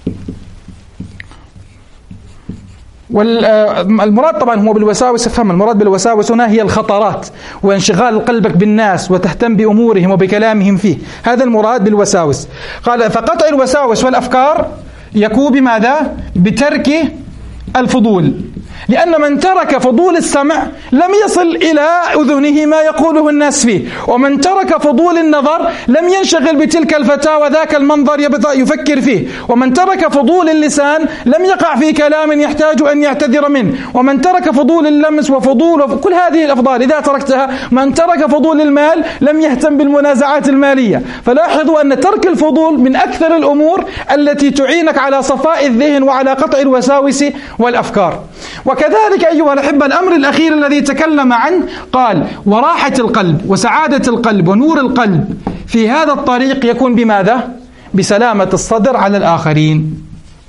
والمراد طبعا هو بالوساوس، افهم المراد بالوساوس هنا هي الخطرات وانشغال قلبك بالناس وتهتم بأمورهم وبكلامهم فيه، هذا المراد بالوساوس. قال فقطع الوساوس والأفكار يكون بماذا؟ بترك الفضول، لأن من ترك فضول السمع لم يصل إلى أذنه ما يقوله الناس فيه، ومن ترك فضول النظر لم ينشغل بتلك الفتاة وذاك المنظر يبدأ يفكر فيه، ومن ترك فضول اللسان لم يقع في كلام يحتاج أن يعتذر منه، ومن ترك فضول اللمس وفضول كل هذه الأفضال إذا تركتها، من ترك فضول المال لم يهتم بالمنازعات المالية. فلاحظوا أن ترك الفضول من أكثر الأمور التي تعينك على صفاء الذهن وعلى قطع الوساوس والأفكار. وكذلك أيها الأحبة الأمر الأخير الذي تكلم عنه قال وراحة القلب وسعادة القلب ونور القلب في هذا الطريق يكون بماذا؟ بسلامة الصدر على الآخرين.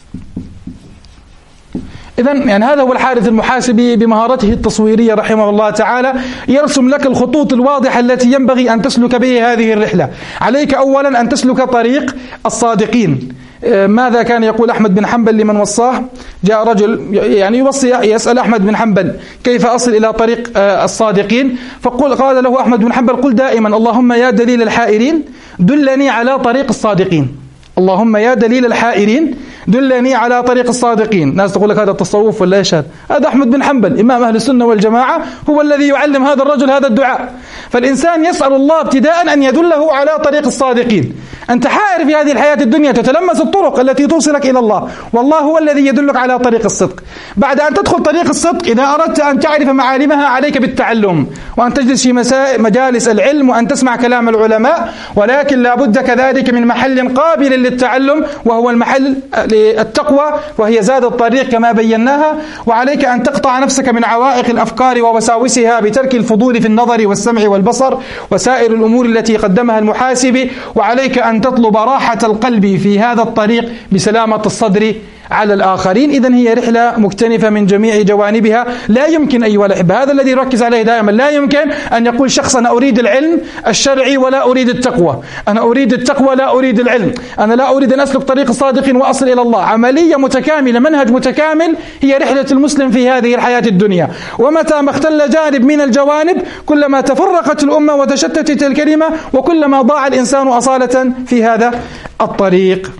إذن يعني هذا هو الحارث المحاسبي بمهارته التصويرية رحمه الله تعالى يرسم لك الخطوط الواضحة التي ينبغي أن تسلك به هذه الرحلة. عليك أولا أن تسلك طريق الصادقين. ماذا كان يقول أحمد بن حنبل لمن وصاه؟ جاء رجل يعني يوصي يسأل أحمد بن حنبل كيف أصل إلى طريق الصادقين؟ فقل قال له أحمد بن حنبل قل دائما اللهم يا دليل الحائرين دلني على طريق الصادقين. اللهم يا دليل الحائرين دلني على طريق الصادقين. ناس تقول لك هذا التصوف ولا ايش هذا؟ هذا أحمد بن حنبل إمام أهل السنة والجماعة هو الذي يعلم هذا الرجل هذا الدعاء. فالإنسان يسأل الله ابتداء أن يدله على طريق الصادقين. أنت حائر في هذه الحياة الدنيا تتلمس الطرق التي توصلك إلى الله، والله هو الذي يدلك على طريق الصدق. بعد أن تدخل طريق الصدق إذا أردت أن تعرف معالمها عليك بالتعلم وأن تجلس في مجالس العلم وأن تسمع كلام العلماء، ولكن لا بد كذلك من محل قابل للتعلم وهو المحل بالتقوى وهي زاد الطريق كما بيناها. وعليك أن تقطع نفسك من عوائق الأفكار ووساوسها بترك الفضول في النظر والسمع والبصر وسائر الأمور التي قدمها المحاسبي. وعليك أن تطلب راحة القلب في هذا الطريق بسلامة الصدر على الآخرين. إذن هي رحلة مكتنفة من جميع جوانبها. لا يمكن أيها الأحبة، هذا الذي يركز عليه دائما، لا يمكن أن يقول شخص أنا أريد العلم الشرعي ولا أريد التقوى، أنا أريد التقوى لا أريد العلم، أنا لا أريد أن أسلك طريق صادق وأصل إلى الله. عملية متكاملة، منهج متكامل هي رحلة المسلم في هذه الحياة الدنيا. ومتى ما اختل جانب من الجوانب كلما تفرقت الأمة وتشتتت الكلمة وكلما ضاع الإنسان أصالة في هذا الطريق.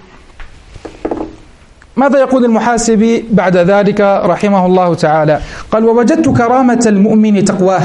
ماذا يقول المحاسبي بعد ذلك رحمه الله تعالى؟ قال: ووجدت كرامة المؤمن تقواه،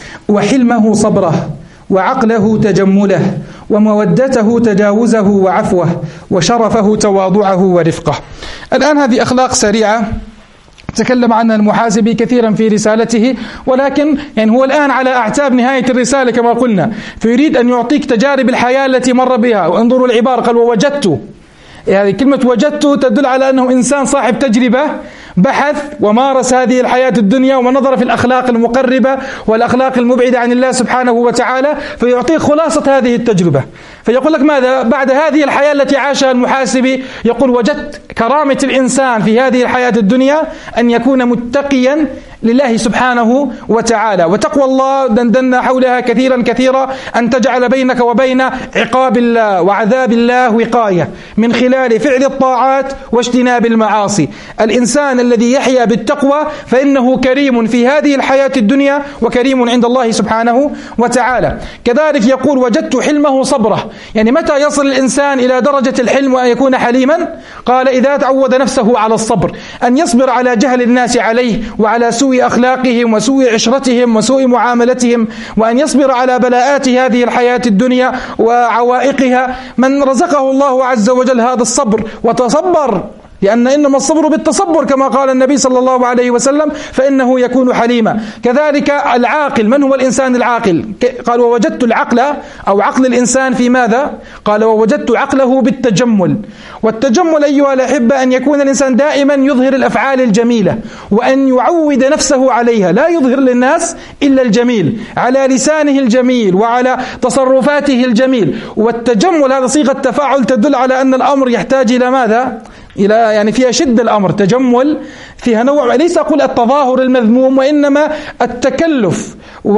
وحلمه صبره، وعقله تجمله، ومودته تجاوزه وعفوه، وشرفه تواضعه ورفقه. الآن هذه أخلاق سريعة تكلم عنها المحاسبي كثيرا في رسالته، ولكن يعني هو الآن على أعتاب نهاية الرسالة كما قلنا، فيريد أن يعطيك تجارب الحياة التي مر بها. وانظروا العبارة، قال: ووجدت، يعني كلمة وجدت تدل على أنه إنسان صاحب تجربة، بحث ومارس هذه الحياة الدنيا ونظر في الأخلاق المقربة والأخلاق المبعدة عن الله سبحانه وتعالى، فيعطيك خلاصة هذه التجربة. فيقول لك ماذا بعد هذه الحياة التي عاشها المحاسبي؟ يقول: وجدت كرامة الإنسان في هذه الحياة الدنيا أن يكون متقيا لله سبحانه وتعالى. وتقوى الله دندنا حولها كثيرا كثيرا، أن تجعل بينك وبين عقاب الله وعذاب الله وقاية من خلال فعل الطاعات واجتناب المعاصي. الإنسان الذي يحيا بالتقوى فإنه كريم في هذه الحياة الدنيا وكريم عند الله سبحانه وتعالى. كذلك يقول: وجدت حلمه صبره، يعني متى يصل الإنسان إلى درجة الحلم وأن يكون حليما؟ قال: إذا تعود نفسه على الصبر، أن يصبر على جهل الناس عليه وعلى سوء أخلاقهم وسوء عشرتهم وسوء معاملتهم، وأن يصبر على بلاءات هذه الحياة الدنيا وعوائقها. من رزقه الله عز وجل هذا الصبر وتصبر، لأن إنما الصبر بالتصبر كما قال النبي صلى الله عليه وسلم، فإنه يكون حليما. كذلك العاقل، من هو الإنسان العاقل؟ قال: ووجدت العقل أو عقل الإنسان في ماذا؟ قال: ووجدت عقله بالتجمل. والتجمل أيها الأحبة أن يكون الإنسان دائما يظهر الأفعال الجميلة وأن يعود نفسه عليها، لا يظهر للناس إلا الجميل، على لسانه الجميل وعلى تصرفاته الجميل. والتجمل هذا صيغة تفاعل تدل على أن الأمر يحتاج إلى ماذا؟ إلى يعني فيها شدة الأمر، تجمل فيها نوع، ليس أقول التظاهر المذموم، وإنما التكلف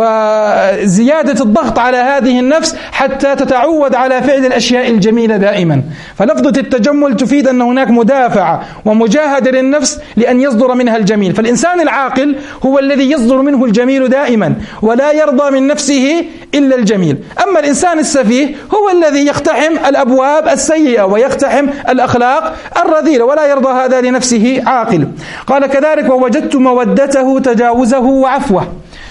وزيادة الضغط على هذه النفس حتى تتعود على فعل الأشياء الجميلة دائما. فلفظة التجمل تفيد أن هناك مدافعة ومجاهدة للنفس لأن يصدر منها الجميل. فالإنسان العاقل هو الذي يصدر منه الجميل دائما ولا يرضى من نفسه إلا الجميل. أما الإنسان السفيه هو الذي يقتحم الأبواب السيئة ويقتحم الأخلاق الرذيلة ولا يرضى هذا لنفسه عاقل. قال كذلك: ووجدت مودته تجاوزه وعفوه.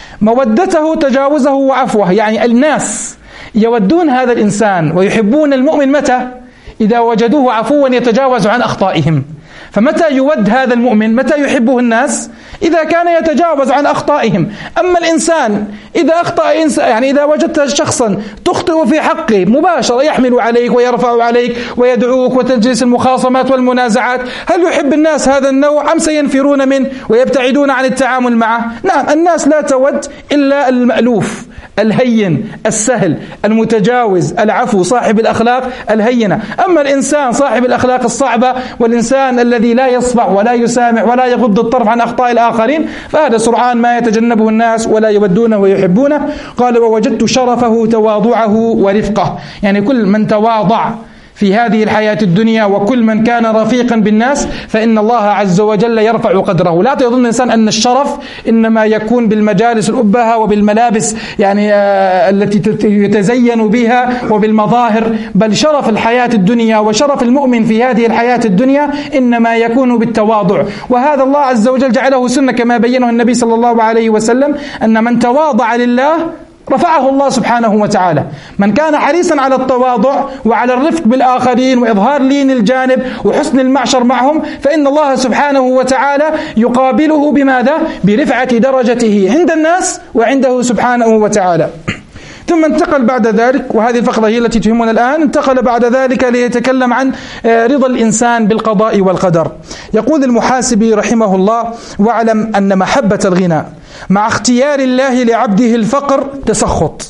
مودته تجاوزه وعفوه، يعني الناس يودون هذا الإنسان ويحبون المؤمن متى؟ إذا وجدوه عفوا يتجاوز عن أخطائهم. فمتى يود هذا المؤمن؟ متى يحبه الناس؟ إذا كان يتجاوز عن أخطائهم. أما الإنسان إذا أخطأ إنسان، يعني إذا وجدت شخصا تخطئ في حقه مباشرة يحمل عليك ويرفع عليك ويدعوك وتجلس المخاصمات والمنازعات، هل يحب الناس هذا النوع أم سينفرون منه ويبتعدون عن التعامل معه؟ نعم، الناس لا تود إلا المألوف الهين السهل المتجاوز العفو صاحب الأخلاق الهينة. أما الإنسان صاحب الأخلاق الصعبة والإنسان الذي لا يصفح ولا يسامح ولا يغض الطرف عن أخطاء الآخرين فهذا سرعان ما يتجنبه الناس ولا يودونه ويحبونه. قال: ووجدت شرفه تواضعه ورفقه، يعني كل من تواضع في هذه الحياة الدنيا وكل من كان رفيقا بالناس فإن الله عز وجل يرفع قدره. لا يظن الإنسان أن الشرف إنما يكون بالمجالس الأبهة وبالملابس يعني آه التي يتزين بها وبالمظاهر، بل شرف الحياة الدنيا وشرف المؤمن في هذه الحياة الدنيا إنما يكون بالتواضع. وهذا الله عز وجل جعله سنة كما بينه النبي صلى الله عليه وسلم، أن من تواضع لله رفعه الله سبحانه وتعالى. من كان حريصا على التواضع وعلى الرفق بالآخرين وإظهار لين الجانب وحسن المعشر معهم فإن الله سبحانه وتعالى يقابله بماذا؟ برفعة درجته عند الناس وعنده سبحانه وتعالى. ثم انتقل بعد ذلك، وهذه الفقرة هي التي تهمنا الآن، انتقل بعد ذلك ليتكلم عن رضا الإنسان بالقضاء والقدر. يقول المحاسبي رحمه الله: واعلم أن محبة الغنى مع اختيار الله لعبده الفقر تسخط.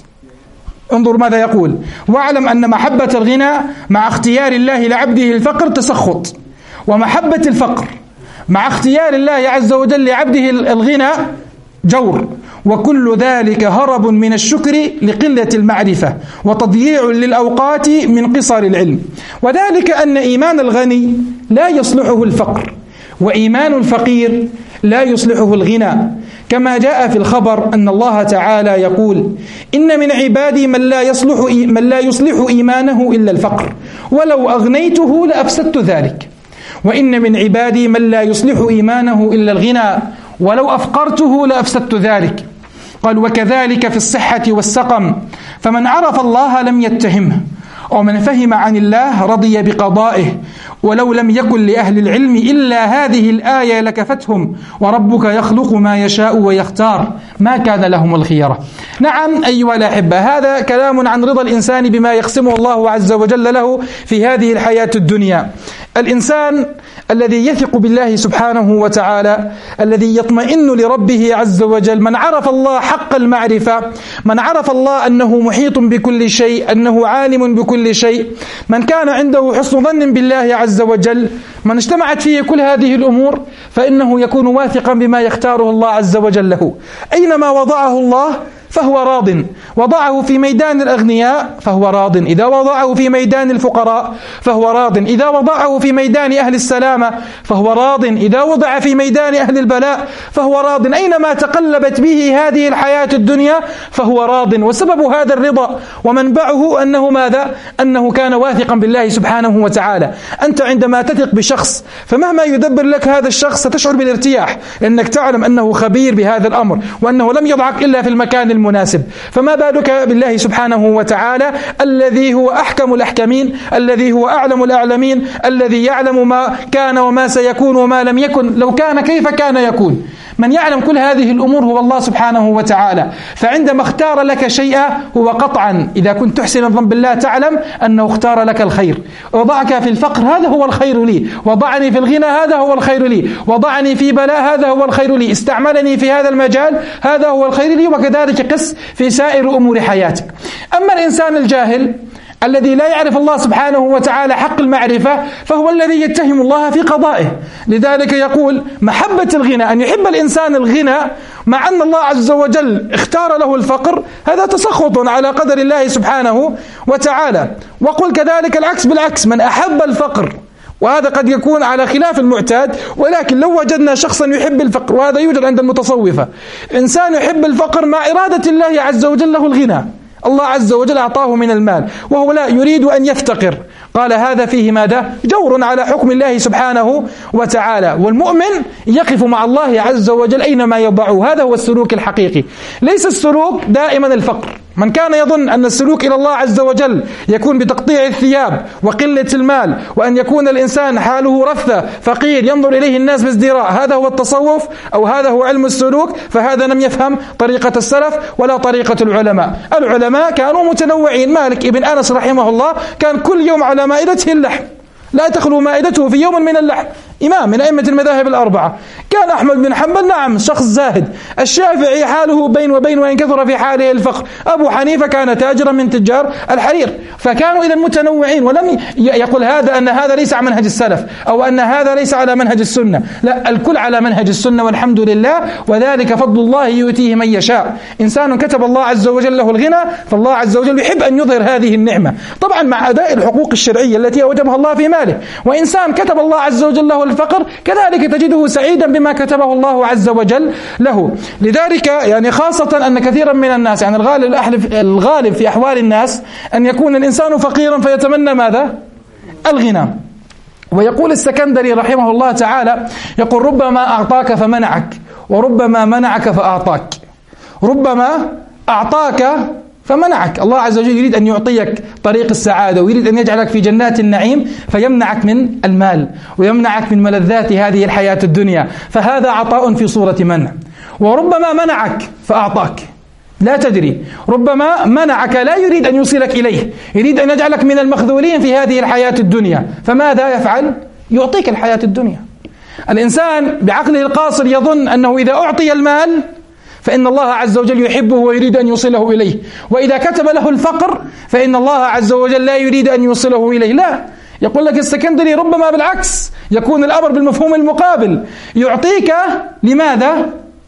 انظر ماذا يقول: واعلم أن محبة الغنى مع اختيار الله لعبده الفقر تسخط، ومحبة الفقر مع اختيار الله عز وجل لعبده الغنى جور، وكل ذلك هرب من الشكر لقلة المعرفة وتضييع للأوقات من قصر العلم. وذلك أن إيمان الغني لا يصلحه الفقر، وإيمان الفقير لا يصلحه الغنى، كما جاء في الخبر أن الله تعالى يقول: إن من عبادي من لا يصلح من لا يصلح إيمانه إلا الفقر، ولو أغنيته لأفسدت ذلك. وإن من عبادي من لا يصلح إيمانه إلا الغنى، ولو أفقرته لأفسدت ذلك. قال: وكذلك في الصحة والسقم، فمن عرف الله لم يتهمه، ومن فهم عن الله رضي بقضائه، ولو لم يكن لأهل العلم إلا هذه الآية لكفتهم، وربك يخلق ما يشاء ويختار ما كان لهم الخيرة. نعم أيها الأحبة، هذا كلام عن رضا الإنسان بما يقسمه الله عز وجل له في هذه الحياة الدنيا. الإنسان الذي يثق بالله سبحانه وتعالى، الذي يطمئن لربه عز وجل، من عرف الله حق المعرفة، من عرف الله أنه محيط بكل شيء، أنه عالم بكل شيء، من كان عنده حسن ظن بالله عز وجل، من اجتمعت فيه كل هذه الأمور، فإنه يكون واثقا بما يختاره الله عز وجل له. أينما وضعه الله فهو راض، وضعه في ميدان الأغنياء فهو راض، إذا وضعه في ميدان الفقراء فهو راض، إذا وضعه في ميدان أهل السلامة فهو راض، إذا وضع في ميدان أهل البلاء فهو راض، أينما تقلبت به هذه الحياة الدنيا فهو راض. وسبب هذا الرضا ومنبعه أنه ماذا؟ أنه كان واثقا بالله سبحانه وتعالى. أنت عندما تثق بشخص فمهما يدبر لك هذا الشخص ستشعر بالارتياح، لأنك تعلم أنه خبير بهذا الأمر، وأنه لم يضعك إلا في المكان المناسب. فما بالك بالله سبحانه وتعالى الذي هو أحكم الأحكمين، الذي هو أعلم الأعلمين، الذي يعلم ما كان وما سيكون وما لم يكن، لو كان كيف كان يكون. من يعلم كل هذه الأمور هو الله سبحانه وتعالى. فعندما اختار لك شيئا هو قطعا، إذا كنت تحسن الظن بالله تعلم أنه اختار لك الخير. وضعك في الفقر هذا هو الخير لي، وضعني في الغنى هذا هو الخير لي، وضعني في بلاء هذا هو الخير لي، استعملني في هذا المجال هذا هو الخير لي، وكذلك قس في سائر أمور حياتك. أما الإنسان الجاهل الذي لا يعرف الله سبحانه وتعالى حق المعرفة فهو الذي يتهم الله في قضائه. لذلك يقول: محبة الغنى، أن يحب الإنسان الغنى مع أن الله عز وجل اختار له الفقر، هذا تسخط على قدر الله سبحانه وتعالى. وقل كذلك العكس بالعكس، من أحب الفقر، وهذا قد يكون على خلاف المعتاد، ولكن لو وجدنا شخصا يحب الفقر، وهذا يوجد عند المتصوفة، إنسان يحب الفقر مع إرادة الله عز وجل له الغنى، الله عز وجل أعطاه من المال وهو لا يريد أن يفتقر، قال هذا فيه ماذا؟ جور على حكم الله سبحانه وتعالى. والمؤمن يقف مع الله عز وجل أينما يضعه، هذا هو السلوك الحقيقي، ليس السلوك دائما الفقر. من كان يظن أن السلوك إلى الله عز وجل يكون بتقطيع الثياب وقلة المال، وأن يكون الإنسان حاله رثة فقير ينظر إليه الناس بازدراء، هذا هو التصوف أو هذا هو علم السلوك، فهذا لم يفهم طريقة السلف ولا طريقة العلماء. العلماء كانوا متنوعين. مالك ابن أنس رحمه الله كان كل يوم على مائدته اللحم، لا تخلو مائدته في يوم من اللحم، إمام من أئمة المذاهب الأربعة. كان أحمد بن حنبل نعم شخص زاهد، الشافعي حاله بين وبين وإن كثر في حاله الفقر، أبو حنيفة كان تاجرا من تجار الحرير. فكانوا إذا متنوعين، ولم يقول هذا أن هذا ليس على منهج السلف أو أن هذا ليس على منهج السنة، لا، الكل على منهج السنة والحمد لله، وذلك فضل الله يؤتيه من يشاء. إنسان كتب الله عز وجل له الغنى فالله عز وجل يحب أن يظهر هذه النعمة، طبعا مع أداء الحقوق الشرعية التي أوجبها الله في ماله. وإنسان كتب الله عز وجل له الفقر كذلك تجده سعيدا بما كتبه الله عز وجل له. لذلك يعني خاصة أن كثيرا من الناس، يعني الغالب الغالب في أحوال الناس أن يكون الإنسان فقيرا فيتمنى ماذا؟ الغنى. ويقول السكندري رحمه الله تعالى، يقول: ربما أعطاك فمنعك، وربما منعك فأعطاك. ربما أعطاك فمنعك، الله عز وجل يريد أن يعطيك طريق السعادة ويريد أن يجعلك في جنات النعيم، فيمنعك من المال ويمنعك من ملذات هذه الحياة الدنيا، فهذا عطاء في صورة منع. وربما منعك فأعطاك، لا تدري، ربما منعك لا يريد أن يوصلك إليه، يريد أن يجعلك من المخذولين في هذه الحياة الدنيا، فماذا يفعل؟ يعطيك الحياة الدنيا. الإنسان بعقله القاصر يظن أنه إذا أعطي المال فإن الله عز وجل يحبه ويريد أن يوصله إليه، وإذا كتب له الفقر فإن الله عز وجل لا يريد أن يوصله إليه. لا، يقول لك السكندري ربما بالعكس يكون الأمر بالمفهوم المقابل، يعطيك لماذا؟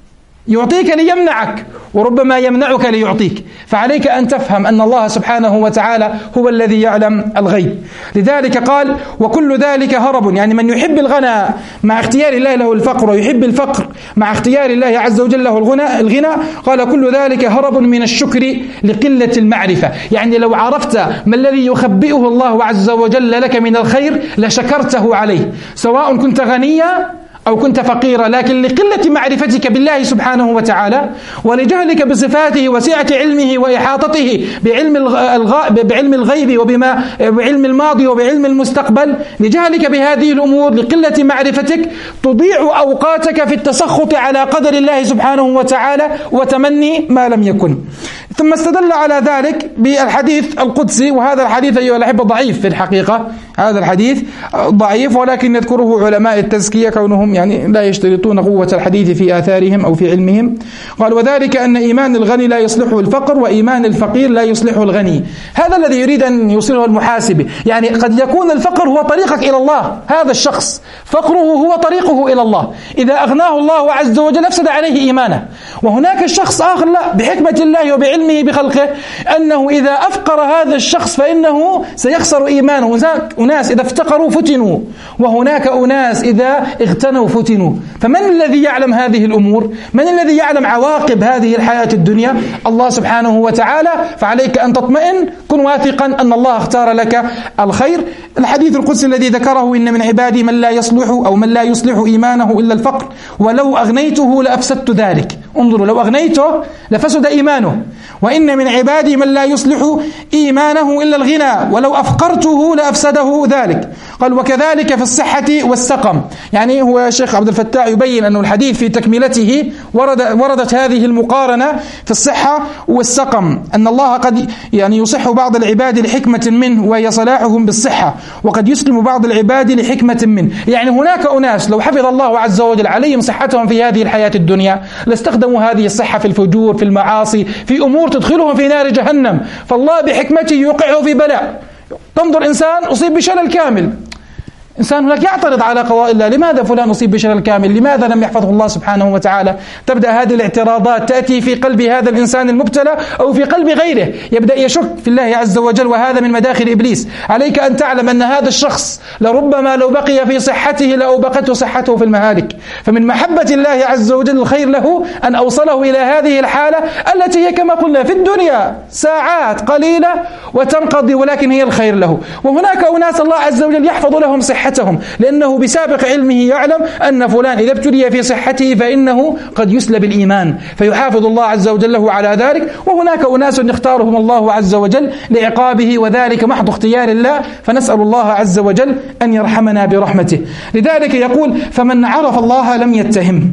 يعطيك ليمنعك، وربما يمنعك ليعطيك. فعليك أن تفهم أن الله سبحانه وتعالى هو الذي يعلم الغيب. لذلك قال وكل ذلك هرب، يعني من يحب الغنى مع اختيار الله له الفقر، ويحب الفقر مع اختيار الله عز وجل له الغنى الغنى قال كل ذلك هرب من الشكر لقلة المعرفة. يعني لو عرفت ما الذي يخبئه الله عز وجل لك من الخير لشكرته عليه، سواء كنت غنيا أو كنت فقيرا، لكن لقلة معرفتك بالله سبحانه وتعالى ولجهلك بصفاته وسعة علمه وإحاطته بعلم الغ... بعلم الغيب وبما بعلم الماضي وبعلم المستقبل، لجهلك بهذه الأمور لقلة معرفتك تضيع أوقاتك في التسخط على قدر الله سبحانه وتعالى وتمني ما لم يكن. ثم استدل على ذلك بالحديث القدسي، وهذا الحديث أيها الأحبة ضعيف في الحقيقة، هذا الحديث ضعيف، ولكن يذكره علماء التزكية كونهم يعني لا يشترطون قوة الحديث في آثارهم أو في علمهم. قال وذلك أن إيمان الغني لا يصلحه الفقر، وإيمان الفقير لا يصلحه الغني. هذا الذي يريد أن يوصله المحاسب. يعني قد يكون الفقر هو طريقك إلى الله، هذا الشخص فقره هو طريقه إلى الله، إذا أغناه الله عز وجل أفسد عليه إيمانه. وهناك الشخص آخر لا، بحكمة الله وبعلمه بخلقه أنه إذا أفقر هذا الشخص فإنه سيخسر إيمانه. هناك أناس إذا افتقروا فتنوا، وهناك أناس إذا اغتنوا فتنوا. فمن الذي يعلم هذه الأمور؟ من الذي يعلم عواقب هذه الحياة الدنيا؟ الله سبحانه وتعالى. فعليك أن تطمئن، كن واثقا أن الله اختار لك الخير. الحديث القدسي الذي ذكره إن من عبادي من لا يصلح أو من لا يصلح إيمانه إلا الفقر ولو أغنيته لأفسدت ذلك. انظروا، لو أغنيته لفسد إيمانه. وإن من عبادي من لا يصلح إيمانه إلا الغنى ولو أفقرته لأفسده ذلك. قال وكذلك في الصحة والسقم. يعني هو الشيخ عبد الفتاح يبين أن الحديث في تكملته ورد وردت هذه المقارنة في الصحة والسقم، أن الله قد يعني يصح بعض العباد لحكمة منه وهي صلاحهم بالصحة، وقد يسلم بعض العباد لحكمة منه. يعني هناك أناس لو حفظ الله عز وجل عليهم صحتهم في هذه الحياة الدنيا لاستخدموا هذه الصحة في الفجور، في المعاصي، في أمور تدخلهم في نار جهنم، فالله بحكمته يوقعه في بلاء. تنظر إنسان أصيب بشلل كامل، إنسان هناك يعترض على قضاء الله، لماذا فلان أصيب بشلل كامل؟ لماذا لم يحفظه الله سبحانه وتعالى؟ تبدأ هذه الاعتراضات تأتي في قلب هذا الإنسان المبتلى أو في قلب غيره، يبدأ يشك في الله عز وجل، وهذا من مداخل إبليس. عليك أن تعلم أن هذا الشخص لربما لو بقي في صحته لأوبقته صحته في المهالك. فمن محبة الله عز وجل الخير له أن أوصله إلى هذه الحالة التي هي كما قلنا في الدنيا ساعات قليلة وتنقضي، ولكن هي الخير له. وهناك أناس الله عز وجل يحفظ لهم صحة، لأنه بسابق علمه يعلم أن فلان إذا ابتلي في صحته فإنه قد يسلب الإيمان، فيحافظ الله عز وجل له على ذلك. وهناك أناس يختارهم الله عز وجل لعقابه، وذلك محض اختيار الله، فنسأل الله عز وجل أن يرحمنا برحمته. لذلك يقول فمن عرف الله لم يتهم.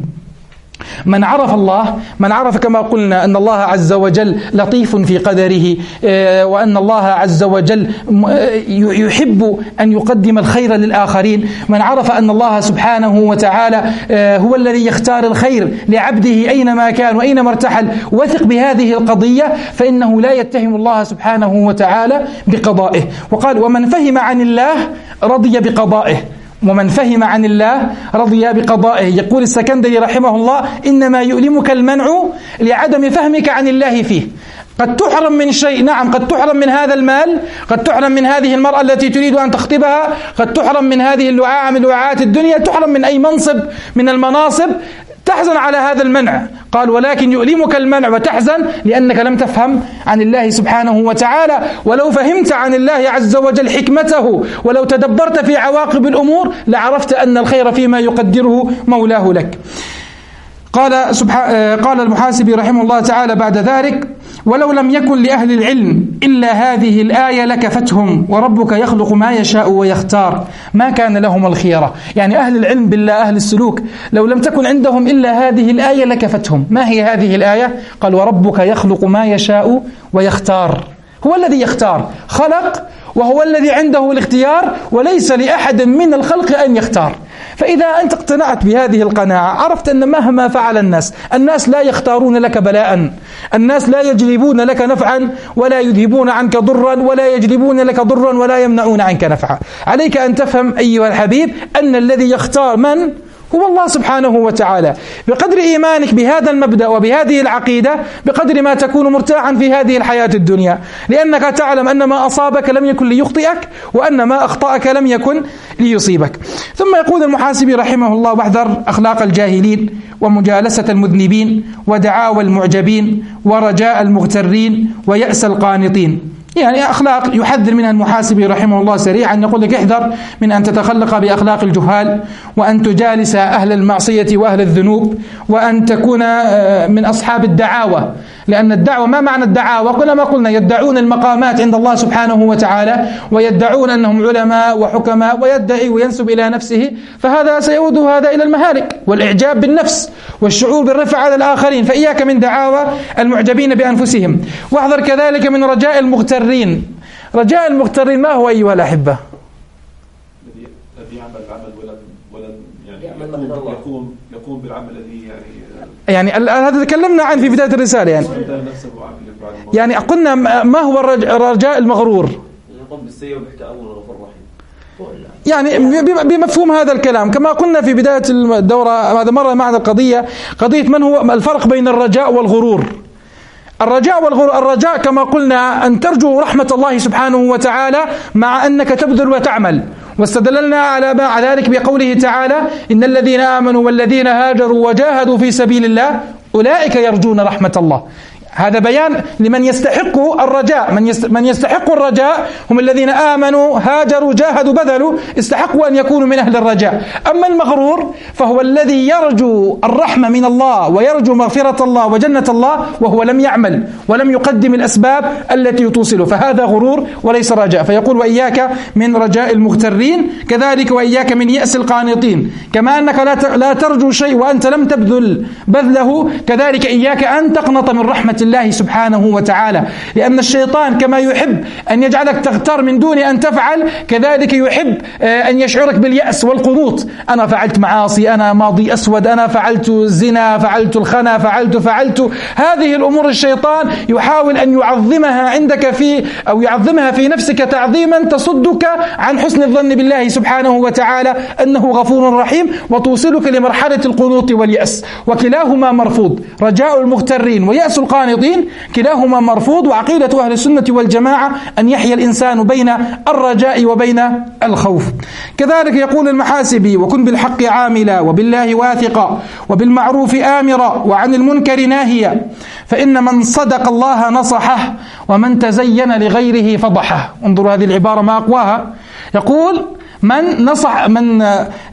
من عرف الله، من عرف كما قلنا أن الله عز وجل لطيف في قدره، وأن الله عز وجل يحب أن يقدم الخير للآخرين، من عرف أن الله سبحانه وتعالى هو الذي يختار الخير لعبده أينما كان وأينما ارتحل، وثق بهذه القضية، فإنه لا يتهم الله سبحانه وتعالى بقضائه. وقال ومن فهم عن الله رضي بقضائه، ومن فهم عن الله رضي بقضائه. يقول السكندري رحمه الله إنما يؤلمك المنع لعدم فهمك عن الله فيه. قد تحرم من شيء، نعم قد تحرم من هذا المال، قد تحرم من هذه المرأة التي تريد أن تخطبها، قد تحرم من هذه اللعاعة من لعاعات الدنيا، تحرم من أي منصب من المناصب، تحزن على هذا المنع. قال ولكن يؤلمك المنع وتحزن لأنك لم تفهم عن الله سبحانه وتعالى. ولو فهمت عن الله عز وجل حكمته ولو تدبرت في عواقب الأمور لعرفت أن الخير فيما يقدره مولاه لك. قال, سبحانه قال المحاسبي رحمه الله تعالى بعد ذلك: ولو لم يكن لأهل العلم إلا هذه الآية لكفتهم، وربك يخلق ما يشاء ويختار، ما كان لهم الخيرة. يعني أهل العلم بالله، أهل السلوك، لو لم تكن عندهم إلا هذه الآية لكفتهم. ما هي هذه الآية؟ قال: وربك يخلق ما يشاء ويختار. هو الذي يختار، خلق، وهو الذي عنده الاختيار، وليس لأحد من الخلق أن يختار. فإذا أنت اقتنعت بهذه القناعة، عرفت أن مهما فعل الناس الناس لا يختارون لك بلاء، الناس لا يجلبون لك نفعا ولا يذهبون عنك ضرا، ولا يجلبون لك ضرا ولا يمنعون عنك نفعا. عليك أن تفهم أيها الحبيب أن الذي يختار من؟ هو الله سبحانه وتعالى. بقدر إيمانك بهذا المبدأ وبهذه العقيدة، بقدر ما تكون مرتاحا في هذه الحياة الدنيا، لأنك تعلم أن ما أصابك لم يكن ليخطئك، وأن ما أخطأك لم يكن ليصيبك. ثم يقول المحاسبي رحمه الله: واحذر أخلاق الجاهلين، ومجالسة المذنبين، ودعاوى المعجبين، ورجاء المغترين، ويأس القانطين. يعني أخلاق يحذر منها المحاسبي رحمه الله سريعا. يقول لك: احذر من أن تتخلق بأخلاق الجهال، وأن تجالس أهل المعصية وأهل الذنوب، وأن تكون من أصحاب الدعاوى. لأن الدعوة، ما معنى الدعاوى؟ قلنا ما قلنا يدعون المقامات عند الله سبحانه وتعالى، ويدعون أنهم علماء وحكماء، ويدعي وينسب إلى نفسه، فهذا سيعود هذا إلى المهالك والإعجاب بالنفس والشعور بالرفع على الآخرين. فإياك من دعاوى المعجبين بأنفسهم. واحذر كذلك من رجاء المغترين. رجاء المغترين ما هو أيها الأحبة؟ الذي يعمل العمل ولم ولم يعني يقوم يقوم بالعمل الذي يعني يعني هذا تكلمنا عنه في بداية الرسالة. يعني يعني قلنا ما هو الرجاء المغرور؟ يقوم بالسيء ويحكي أول غفور رحيم. يعني بمفهوم هذا الكلام، كما قلنا في بداية الدورة، هذا مرة معنا القضية قضية من هو الفرق بين الرجاء والغرور. الرجاء والغرور: الرجاء كما قلنا أن ترجو رحمة الله سبحانه وتعالى مع أنك تبذل وتعمل، واستدللنا على ذلك بقوله تعالى: إن الذين آمنوا والذين هاجروا وجاهدوا في سبيل الله أولئك يرجون رحمة الله. هذا بيان لمن يستحق الرجاء. من من يستحق الرجاء هم الذين آمنوا، هاجروا، جاهدوا، بذلوا، استحقوا أن يكونوا من أهل الرجاء. أما المغرور فهو الذي يرجو الرحمة من الله ويرجو مغفرة الله وجنة الله، وهو لم يعمل ولم يقدم الأسباب التي توصله، فهذا غرور وليس رجاء. فيقول: وإياك من رجاء المغترين، كذلك وإياك من يأس القانطين. كما أنك لا ترجو شيء وأنت لم تبذل بذله، كذلك إياك أن تقنط من رحمة الله سبحانه وتعالى. لأن الشيطان كما يحب أن يجعلك تغتر من دون أن تفعل، كذلك يحب أن يشعرك باليأس والقنوط. أنا فعلت معاصي، أنا ماضي أسود، أنا فعلت الزنا، فعلت الخنا، فعلت فعلت هذه الأمور الشيطان يحاول أن يعظمها عندك في أو يعظمها في نفسك تعظيما تصدك عن حسن الظن بالله سبحانه وتعالى أنه غفور رحيم، وتوصلك لمرحلة القنوط واليأس. وكلاهما مرفوض، رجاء المغترين ويأس القانطين كلاهما مرفوض. وعقيدة أهل السنة والجماعة أن يحيا الإنسان بين الرجاء وبين الخوف. كذلك يقول المحاسبي: وكن بالحق عاملا، وبالله واثقا، وبالمعروف آمرا، وعن المنكر ناهيا، فإن من صدق الله نصحه، ومن تزين لغيره فضحه. انظروا هذه العبارة ما أقواها. يقول: من نصح من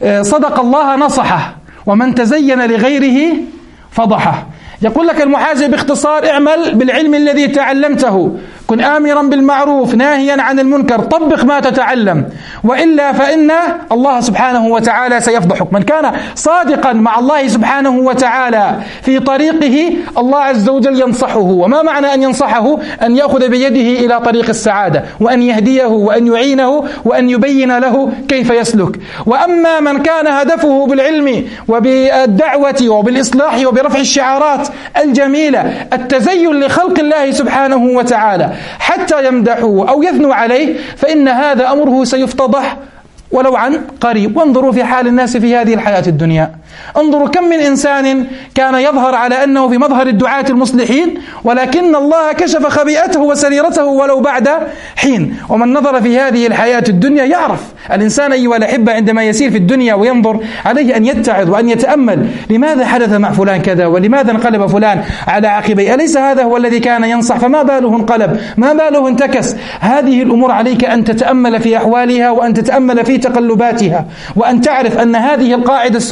صدق الله نصحه، ومن تزين لغيره فضحه. يقول لك المحاسب باختصار: اعمل بالعلم الذي تعلمته، كن آمرا بالمعروف ناهيا عن المنكر، طبق ما تتعلم، وإلا فإن الله سبحانه وتعالى سيفضحك. من كان صادقا مع الله سبحانه وتعالى في طريقه، الله عز وجل ينصحه. وما معنى أن ينصحه؟ أن يأخذ بيده إلى طريق السعادة، وأن يهديه، وأن يعينه، وأن يبين له كيف يسلك. وأما من كان هدفه بالعلم وبالدعوة وبالإصلاح وبرفع الشعارات الجميلة، التزين لخلق الله سبحانه وتعالى حتى يمدحوه أو يثنوا عليه، فإن هذا أمره سيفتضح ولو عن قريب. وانظروا في حال الناس في هذه الحياة الدنيا، انظروا كم من إنسان كان يظهر على أنه في مظهر الدعاة المصلحين، ولكن الله كشف خبيئته وسريرته ولو بعد حين. ومن نظر في هذه الحياة الدنيا يعرف الإنسان أيها الأحبة عندما يسير في الدنيا وينظر، عليه أن يتعظ وأن يتأمل: لماذا حدث مع فلان كذا؟ ولماذا انقلب فلان على عقبيه؟ أليس هذا هو الذي كان ينصح؟ فما باله انقلب؟ ما باله انتكس؟ هذه الأمور عليك أن تتأمل في أحوالها، وأن تتأمل في تقلباتها، وأن تعرف أن هذه القاعدة السلوكية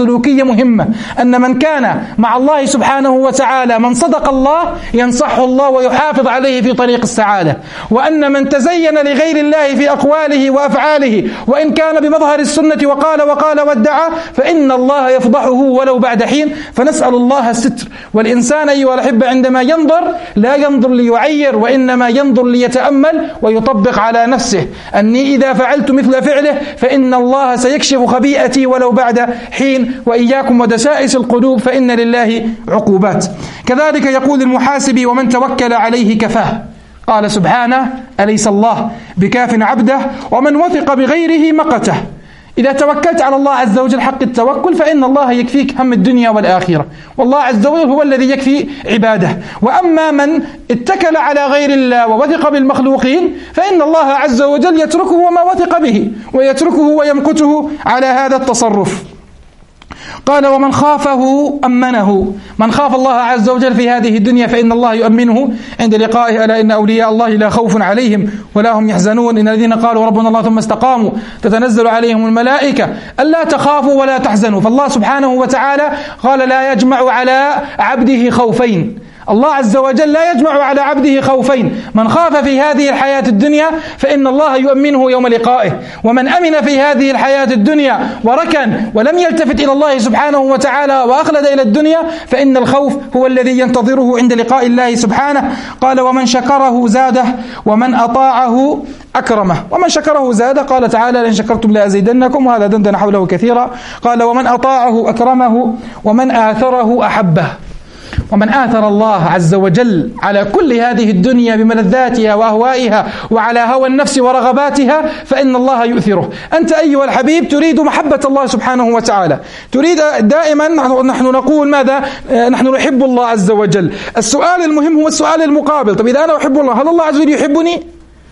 مهمة، أن من كان مع الله سبحانه وتعالى من صدق الله ينصحه الله ويحافظ عليه في طريق السعادة، وأن من تزين لغير الله في أقواله وأفعاله وإن كان بمظهر السنة وقال وقال وادعى فإن الله يفضحه ولو بعد حين. فنسأل الله الستر. والإنسان أيها الأحبة عندما ينظر لا ينظر ليعير، وإنما ينظر ليتأمل ويطبق على نفسه أني إذا فعلت مثل فعله فإن الله سيكشف خبيئتي ولو بعد حين. وإياكم ودسائس القلوب فإن لله عقوبات. كذلك يقول المحاسب: ومن توكل عليه كفاه. قال سبحانه: أليس الله بكاف عبده ومن وثق بغيره مقته. إذا توكلت على الله عز وجل حق التوكل فإن الله يكفيك هم الدنيا والآخرة، والله عز وجل هو الذي يكفي عباده. وأما من اتكل على غير الله ووثق بالمخلوقين فإن الله عز وجل يتركه وما وثق به ويتركه ويمقته على هذا التصرف. قال: ومن خافه أمنه. من خاف الله عز وجل في هذه الدنيا فإن الله يؤمنه عند لقائه: ألا إن أولياء الله لا خوف عليهم ولا هم يحزنون إن الذين قالوا ربنا الله ثم استقاموا تتنزل عليهم الملائكة ألا تخافوا ولا تحزنوا. فالله سبحانه وتعالى قال: لا يجمع على عبده خوفين. الله عز وجل لا يجمع على عبده خوفين. من خاف في هذه الحياة الدنيا فإن الله يؤمنه يوم لقائه، ومن أمن في هذه الحياة الدنيا وركن ولم يلتفت إلى الله سبحانه وتعالى وأخلد إلى الدنيا فإن الخوف هو الذي ينتظره عند لقاء الله سبحانه. قال: ومن شكره زاده ومن أطاعه أكرمه. ومن شكره زاده قال تعالى: لئن شكرتم لأزيدنكم، وهذا دندن حوله كثيرا. قال: ومن أطاعه أكرمه ومن آثره أحبه. ومن آثر الله عز وجل على كل هذه الدنيا بملذاتها وأهوائها وعلى هوى النفس ورغباتها فإن الله يؤثره. أنت أيها الحبيب تريد محبة الله سبحانه وتعالى، تريد دائما، نحن نقول ماذا؟ نحن نحب الله عز وجل. السؤال المهم هو السؤال المقابل: طب إذا أنا أحب الله هل الله عز وجل يحبني؟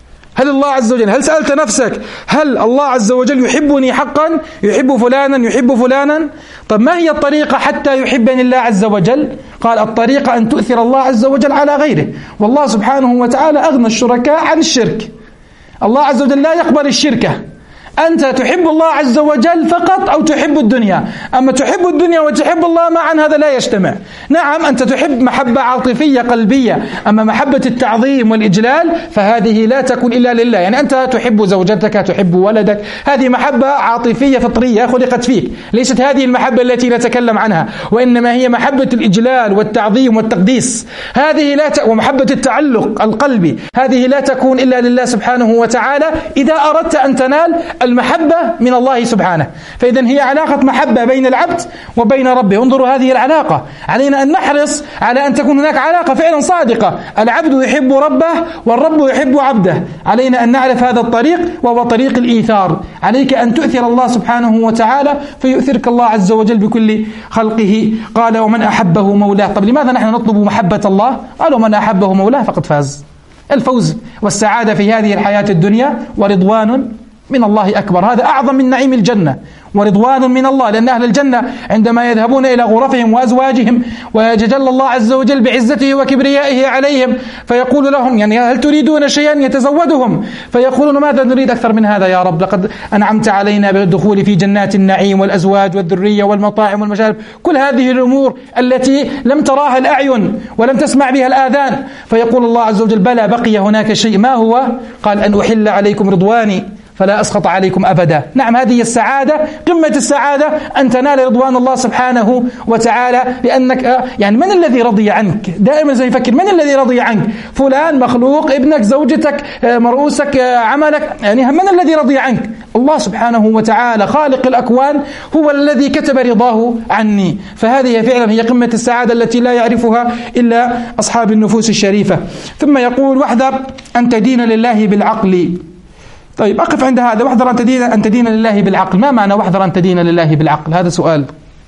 هل الله عز وجل، هل سألت نفسك هل الله عز وجل يحبني حقا؟ يحب فلانا يحب فلانا؟ طب ما هي الطريقة حتى يحبني الله عز وجل؟ قال: الطريقة أن تؤثر الله عز وجل على غيره. والله سبحانه وتعالى أغنى الشركاء عن الشرك. الله عز وجل لا يقبل الشركة. أنت تحب الله عز وجل فقط أو تحب الدنيا؟ أما تحب الدنيا وتحب الله معا هذا لا يجتمع. نعم أنت تحب محبة عاطفية قلبية، أما محبة التعظيم والإجلال فهذه لا تكون إلا لله. يعني أنت تحب زوجتك، تحب ولدك، هذه محبة عاطفية فطرية خلقت فيك، ليست هذه المحبة التي نتكلم عنها، وإنما هي محبة الإجلال والتعظيم والتقديس. هذه لا ت... ومحبة التعلق القلبي هذه لا تكون إلا لله سبحانه وتعالى إذا أردت أن تنال المحبة من الله سبحانه. فإذا هي علاقة محبة بين العبد وبين ربه. انظروا هذه العلاقة، علينا أن نحرص على أن تكون هناك علاقة فعلا صادقة. العبد يحب ربه والرب يحب عبده. علينا أن نعرف هذا الطريق وهو طريق الإيثار. عليك أن تؤثر الله سبحانه وتعالى فيؤثرك الله عز وجل بكل خلقه. قال: ومن أحبه مولاه. طب لماذا نحن نطلب محبة الله؟ قالوا: من أحبه مولاه فقد فاز. الفوز والسعادة في هذه الحياة الدنيا ورضوان من الله أكبر. هذا أعظم من نعيم الجنة، ورضوان من الله. لأن أهل الجنة عندما يذهبون إلى غرفهم وأزواجهم ويتجلى الله عز وجل بعزته وكبريائه عليهم فيقول لهم: يعني هل تريدون شيئا؟ يتزودهم فيقولون: ماذا نريد أكثر من هذا يا رب؟ لقد أنعمت علينا بالدخول في جنات النعيم والأزواج والذرية والمطاعم والمشارب، كل هذه الأمور التي لم تراها الأعين ولم تسمع بها الآذان. فيقول الله عز وجل: بلى، بقي هناك شيء. ما هو؟ قال: أن أحل عليكم رضواني فلا أسخط عليكم أبدا. نعم هذه السعادة، قمة السعادة أن تنال رضوان الله سبحانه وتعالى. لأنك يعني من الذي رضي عنك؟ دائما سيفكر من الذي رضي عنك؟ فلان، مخلوق، ابنك، زوجتك، مرؤوسك، عملك، يعني من الذي رضي عنك؟ الله سبحانه وتعالى خالق الأكوان هو الذي كتب رضاه عني. فهذه فعلا هي قمة السعادة التي لا يعرفها إلا أصحاب النفوس الشريفة. ثم يقول: واحذر أن تدين لله بالعقل. طيب أقف عند هذا. واحذر أن تدين, أن تدين لله بالعقل. ما معنى واحذر أن تدين لله بالعقل؟ هذا سؤال.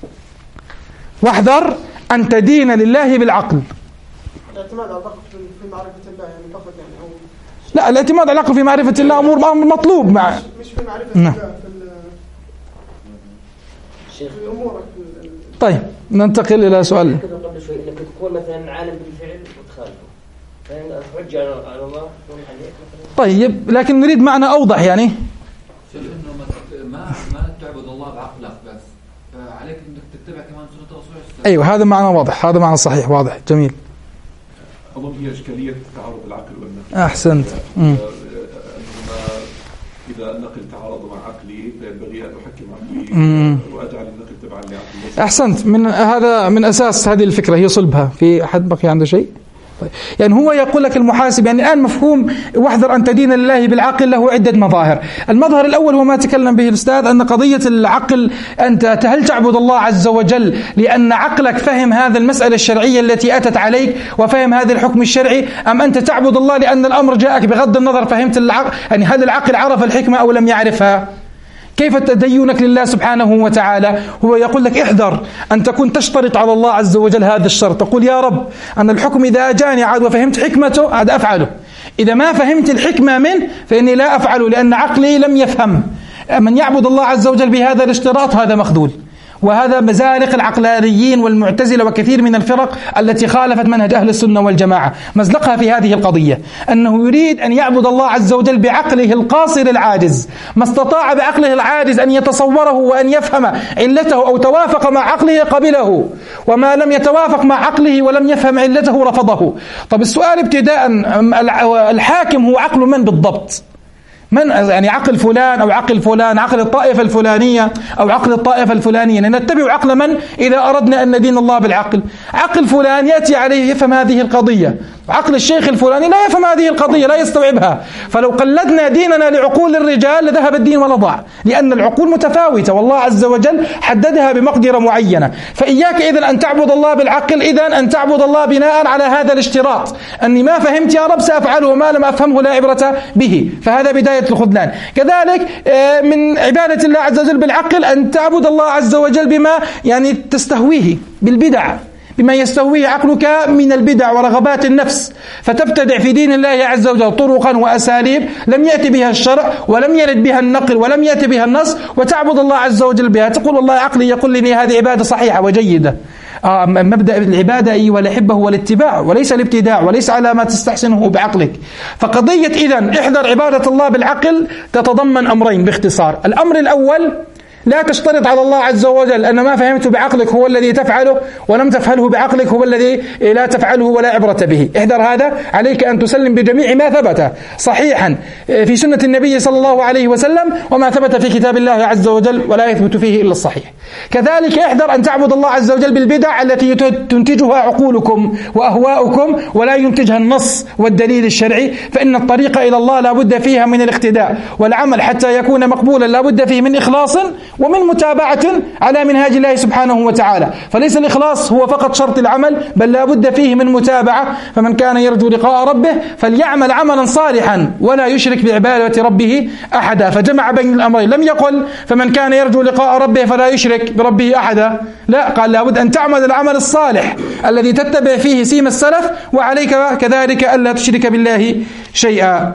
واحذر أن تدين لله بالعقل. الاعتماد على العقل في معرفة الله يعني فقط يعني أو لا، الاعتماد على العقل في معرفة الله أمور مطلوب مع مش في معرفة الله في في أمورك. طيب ننتقل إلى سؤال. قبل شوي إنك تكون مثلا عالم بالفعل وتخالفه فإن أترجع على الله عليك. طيب لكن نريد معنى أوضح يعني. شوف إنه ما ما تعبد الله بعقلك بس، عليك إنك تتبع أيوة هذا معنى واضح، هذا معنى صحيح واضح جميل. أظن هي إشكالية تعارض العقل والنقل. أحسنت. أنهما إذا النقل تعارض مع عقلي فينبغي أن أحكم عقلي وأجعل النقل تبعا لعقلي. أحسنت. من هذا من أساس هذه الفكرة هي صلبها. في أحد بقي عنده شيء؟ طيب. يعني هو يقول لك المحاسب يعني الآن مفهوم واحذر أن تدين لله بالعقل له عدة مظاهر. المظهر الأول هو ما تكلم به الأستاذ أن قضية العقل أنت هل تعبد الله عز وجل لأن عقلك فهم هذا المسألة الشرعية التي أتت عليك وفهم هذا الحكم الشرعي، أم أنت تعبد الله لأن الأمر جاءك بغض النظر فهمت العقل، يعني هل العقل عرف الحكمة أو لم يعرفها؟ كيف تدينك لله سبحانه وتعالى؟ هو يقول لك احذر أن تكون تشترط على الله عز وجل هذا الشرط، تقول يا رب أن الحكم إذا أجاني عاد وفهمت حكمته عاد أفعله، إذا ما فهمت الحكمة منه فإني لا أفعله لأن عقلي لم يفهم. من يعبد الله عز وجل بهذا الاشتراط هذا مخذول، وهذا مزالق العقلانيين والمعتزلة وكثير من الفرق التي خالفت منهج أهل السنة والجماعة. مزلقها في هذه القضية أنه يريد أن يعبد الله عز وجل بعقله القاصر العاجز، ما استطاع بعقله العاجز أن يتصوره وأن يفهم علته أو توافق مع عقله قبله، وما لم يتوافق مع عقله ولم يفهم علته رفضه. طب السؤال ابتداء، الحاكم هو عقل من بالضبط؟ من يعني عقل فلان أو عقل فلان، عقل الطائفة الفلانية أو عقل الطائفة الفلانية؟ نتبع عقل من إذا أردنا أن ندين الله بالعقل؟ عقل فلان يأتي عليه يفهم هذه القضية، عقل الشيخ الفلاني لا يفهم هذه القضية لا يستوعبها. فلو قلدنا ديننا لعقول الرجال لذهب الدين ولضاع، لأن العقول متفاوتة والله عز وجل حددها بمقدرة معينة. فإياك إذن أن تعبد الله بالعقل، إذن أن تعبد الله بناء على هذا الاشتراط أني ما فهمت يا رب سأفعله وما لم أفهمه لا عبرة به، فهذا بداية الخذلان. كذلك من عبادة الله عز وجل بالعقل أن تعبد الله عز وجل بما يعني تستهويه بالبدع، بما يستهويه عقلك من البدع ورغبات النفس، فتبتدع في دين الله عز وجل طرقا وأساليب لم يأتي بها الشرع ولم يرد بها النقل ولم يأتي بها النص، وتعبد الله عز وجل بها. تقول والله عقلي يقول لي هذه عبادة صحيحة وجيدة. آه مبدأ العبادة أيها الأحبة هو الاتباع وليس الابتداع، وليس على ما تستحسنه بعقلك. فقضية إذن احذر عبادة الله بالعقل تتضمن أمرين باختصار. الأمر الأول لا تشترط على الله عز وجل أن ما فهمته بعقلك هو الذي تفعله ولم تفعله بعقلك هو الذي لا تفعله ولا عبرة به. احذر هذا، عليك أن تسلم بجميع ما ثبت صحيحا في سنة النبي صلى الله عليه وسلم وما ثبت في كتاب الله عز وجل ولا يثبت فيه إلا الصحيح. كذلك احذر أن تعبد الله عز وجل بالبدع التي تنتجها عقولكم وأهواؤكم ولا ينتجها النص والدليل الشرعي، فإن الطريق إلى الله لا بد فيها من الاقتداء، والعمل حتى يكون مقبولا لا بد فيه من إخلاص ومن متابعة على منهاج الله سبحانه وتعالى. فليس الإخلاص هو فقط شرط العمل، بل لا بد فيه من متابعة. فمن كان يرجو لقاء ربه فليعمل عملا صالحا ولا يشرك بعبادة ربه أحدا. فجمع بين الأمرين، لم يقل فمن كان يرجو لقاء ربه فلا يشرك بربه أحدا، لا، قال لا بد أن تعمل العمل الصالح الذي تتبع فيه سيم السلف، وعليك كذلك ألا تشرك بالله شيئا.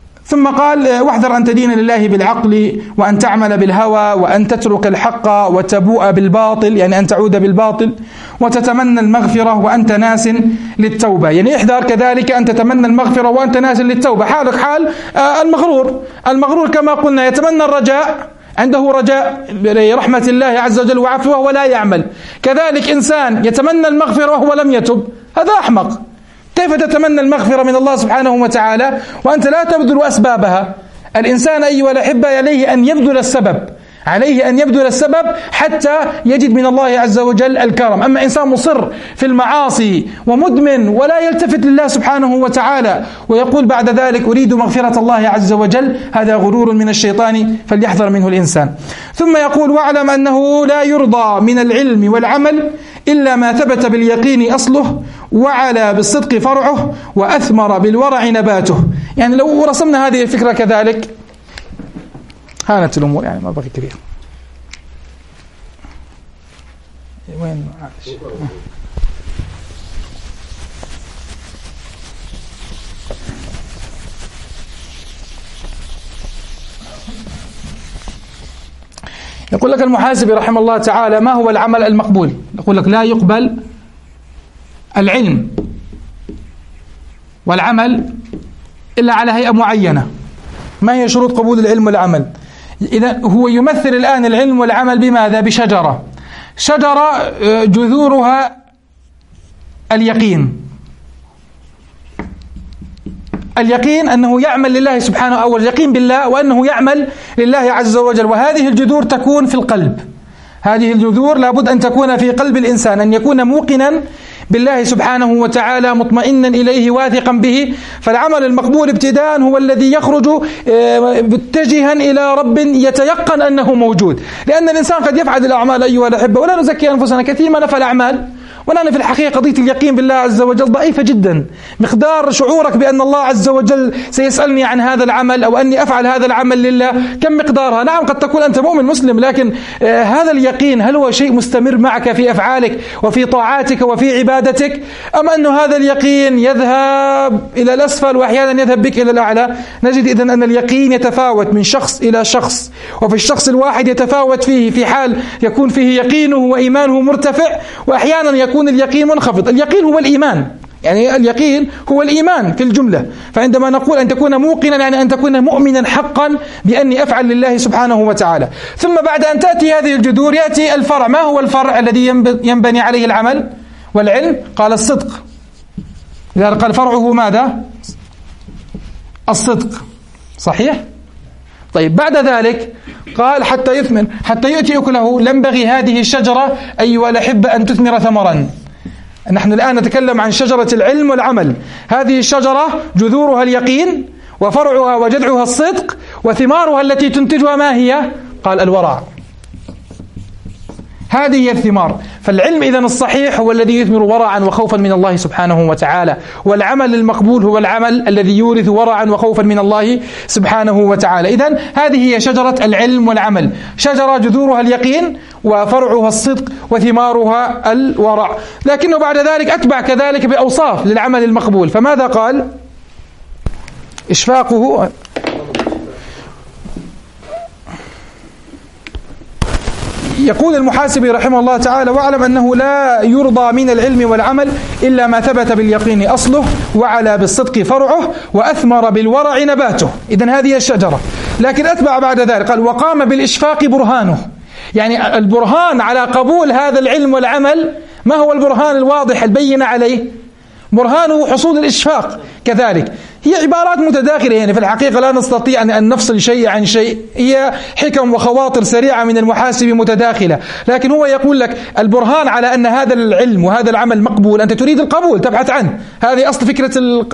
ثم قال واحذر أن تدين لله بالعقل وأن تعمل بالهوى وأن تترك الحق وتبوء بالباطل، يعني أن تعود بالباطل، وتتمنى المغفرة وأنت ناس للتوبة. يعني احذر كذلك أن تتمنى المغفرة وأنت ناس للتوبة، حالك حال المغرور. المغرور كما قلنا يتمنى الرجاء، عنده رجاء برحمة الله عز وجل وعفوه ولا يعمل. كذلك إنسان يتمنى المغفرة وهو لم يتب، هذا أحمق. كيف تتمنى المغفرة من الله سبحانه وتعالى وأنت لا تبذل أسبابها؟ الإنسان أيها الأحبة عليه أن يبذل السبب، عليه أن يبذل السبب حتى يجد من الله عز وجل الكرم. أما إنسان مصر في المعاصي ومدمن ولا يلتفت لله سبحانه وتعالى ويقول بعد ذلك أريد مغفرة الله عز وجل، هذا غرور من الشيطان فليحذر منه الإنسان. ثم يقول واعلم أنه لا يرضى من العلم والعمل إلا ما ثبت باليقين أصله وعلى بالصدق فرعه وأثمر بالورع نباته. يعني لو رسمنا هذه الفكرة كذلك هانت الأمور، يعني ما بقي كثير. وين معلش يقول لك المحاسبي رحمه الله تعالى ما هو العمل المقبول؟ يقول لك لا يقبل العلم والعمل إلا على هيئة معينة. ما هي شروط قبول العلم والعمل؟ إذا هو يمثل الآن العلم والعمل بماذا؟ بشجرة. شجرة جذورها اليقين. اليقين أنه يعمل لله سبحانه، أو اليقين بالله وأنه يعمل لله عز وجل، وهذه الجذور تكون في القلب. هذه الجذور لابد أن تكون في قلب الإنسان، أن يكون موقنا بالله سبحانه وتعالى، مطمئنا إليه، واثقا به. فالعمل المقبول ابتداء هو الذي يخرج متجها إلى رب يتيقن أنه موجود، لأن الإنسان قد يفعل الأعمال أيها الأحبة، ولا نزكي أنفسنا، كثير ما نفعل أعمال ونحن في الحقيقة قضية اليقين بالله عز وجل ضعيفة جدا. مقدار شعورك بأن الله عز وجل سيسألني عن هذا العمل أو أني أفعل هذا العمل لله، كم مقدارها؟ نعم قد تكون أنت مؤمن مسلم، لكن آه هذا اليقين هل هو شيء مستمر معك في أفعالك وفي طاعاتك وفي عبادتك، أم أن هذا اليقين يذهب إلى الأسفل وأحيانا يذهب بك إلى الأعلى؟ نجد إذن أن اليقين يتفاوت من شخص إلى شخص، وفي الشخص الواحد يتفاوت فيه، في حال يكون فيه يقينه وإيمانه مرتفع، وأحيانا يكون اليقين منخفض. اليقين هو الإيمان، يعني اليقين هو الإيمان في الجملة. فعندما نقول أن تكون موقنا يعني أن تكون مؤمنا حقا بأني أفعل لله سبحانه وتعالى. ثم بعد أن تأتي هذه الجذور يأتي الفرع. ما هو الفرع الذي ينبني عليه العمل والعلم؟ قال الصدق. إذا قال فرعه ماذا؟ الصدق، صحيح؟ طيب بعد ذلك قال حتى يثمر، حتى يؤتي أكله. ينبغي هذه الشجرة أيها الأحبة أن تثمر ثمرا. نحن الآن نتكلم عن شجرة العلم والعمل. هذه الشجرة جذورها اليقين، وفرعها وجذعها الصدق، وثمارها التي تنتجها ما هي؟ قال الورع. هذه هي الثمار. فالعلم إذن الصحيح هو الذي يثمر ورعا وخوفا من الله سبحانه وتعالى، والعمل المقبول هو العمل الذي يورث ورعا وخوفا من الله سبحانه وتعالى. إذن هذه هي شجرة العلم والعمل، شجرة جذورها اليقين وفرعها الصدق وثمارها الورع. لكنه بعد ذلك أتبع كذلك بأوصاف للعمل المقبول. فماذا قال؟ إشفاقه. يقول المحاسبي رحمه الله تعالى: واعلم أنه لا يرضى من العلم والعمل إلا ما ثبت باليقين أصله، وعلى بالصدق فرعه، وأثمر بالورع نباته. إذن هذه الشجرة. لكن أتبع بعد ذلك قال: وقام بالإشفاق برهانه. يعني البرهان على قبول هذا العلم والعمل، ما هو البرهان الواضح البين عليه؟ برهانه حصول الإشفاق. كذلك هي عبارات متداخلة، يعني في الحقيقة لا نستطيع أن نفصل شيء عن شيء، هي حكم وخواطر سريعة من المحاسب متداخلة. لكن هو يقول لك البرهان على أن هذا العلم وهذا العمل مقبول، أنت تريد القبول تبحث عنه. هذه أصل فكرة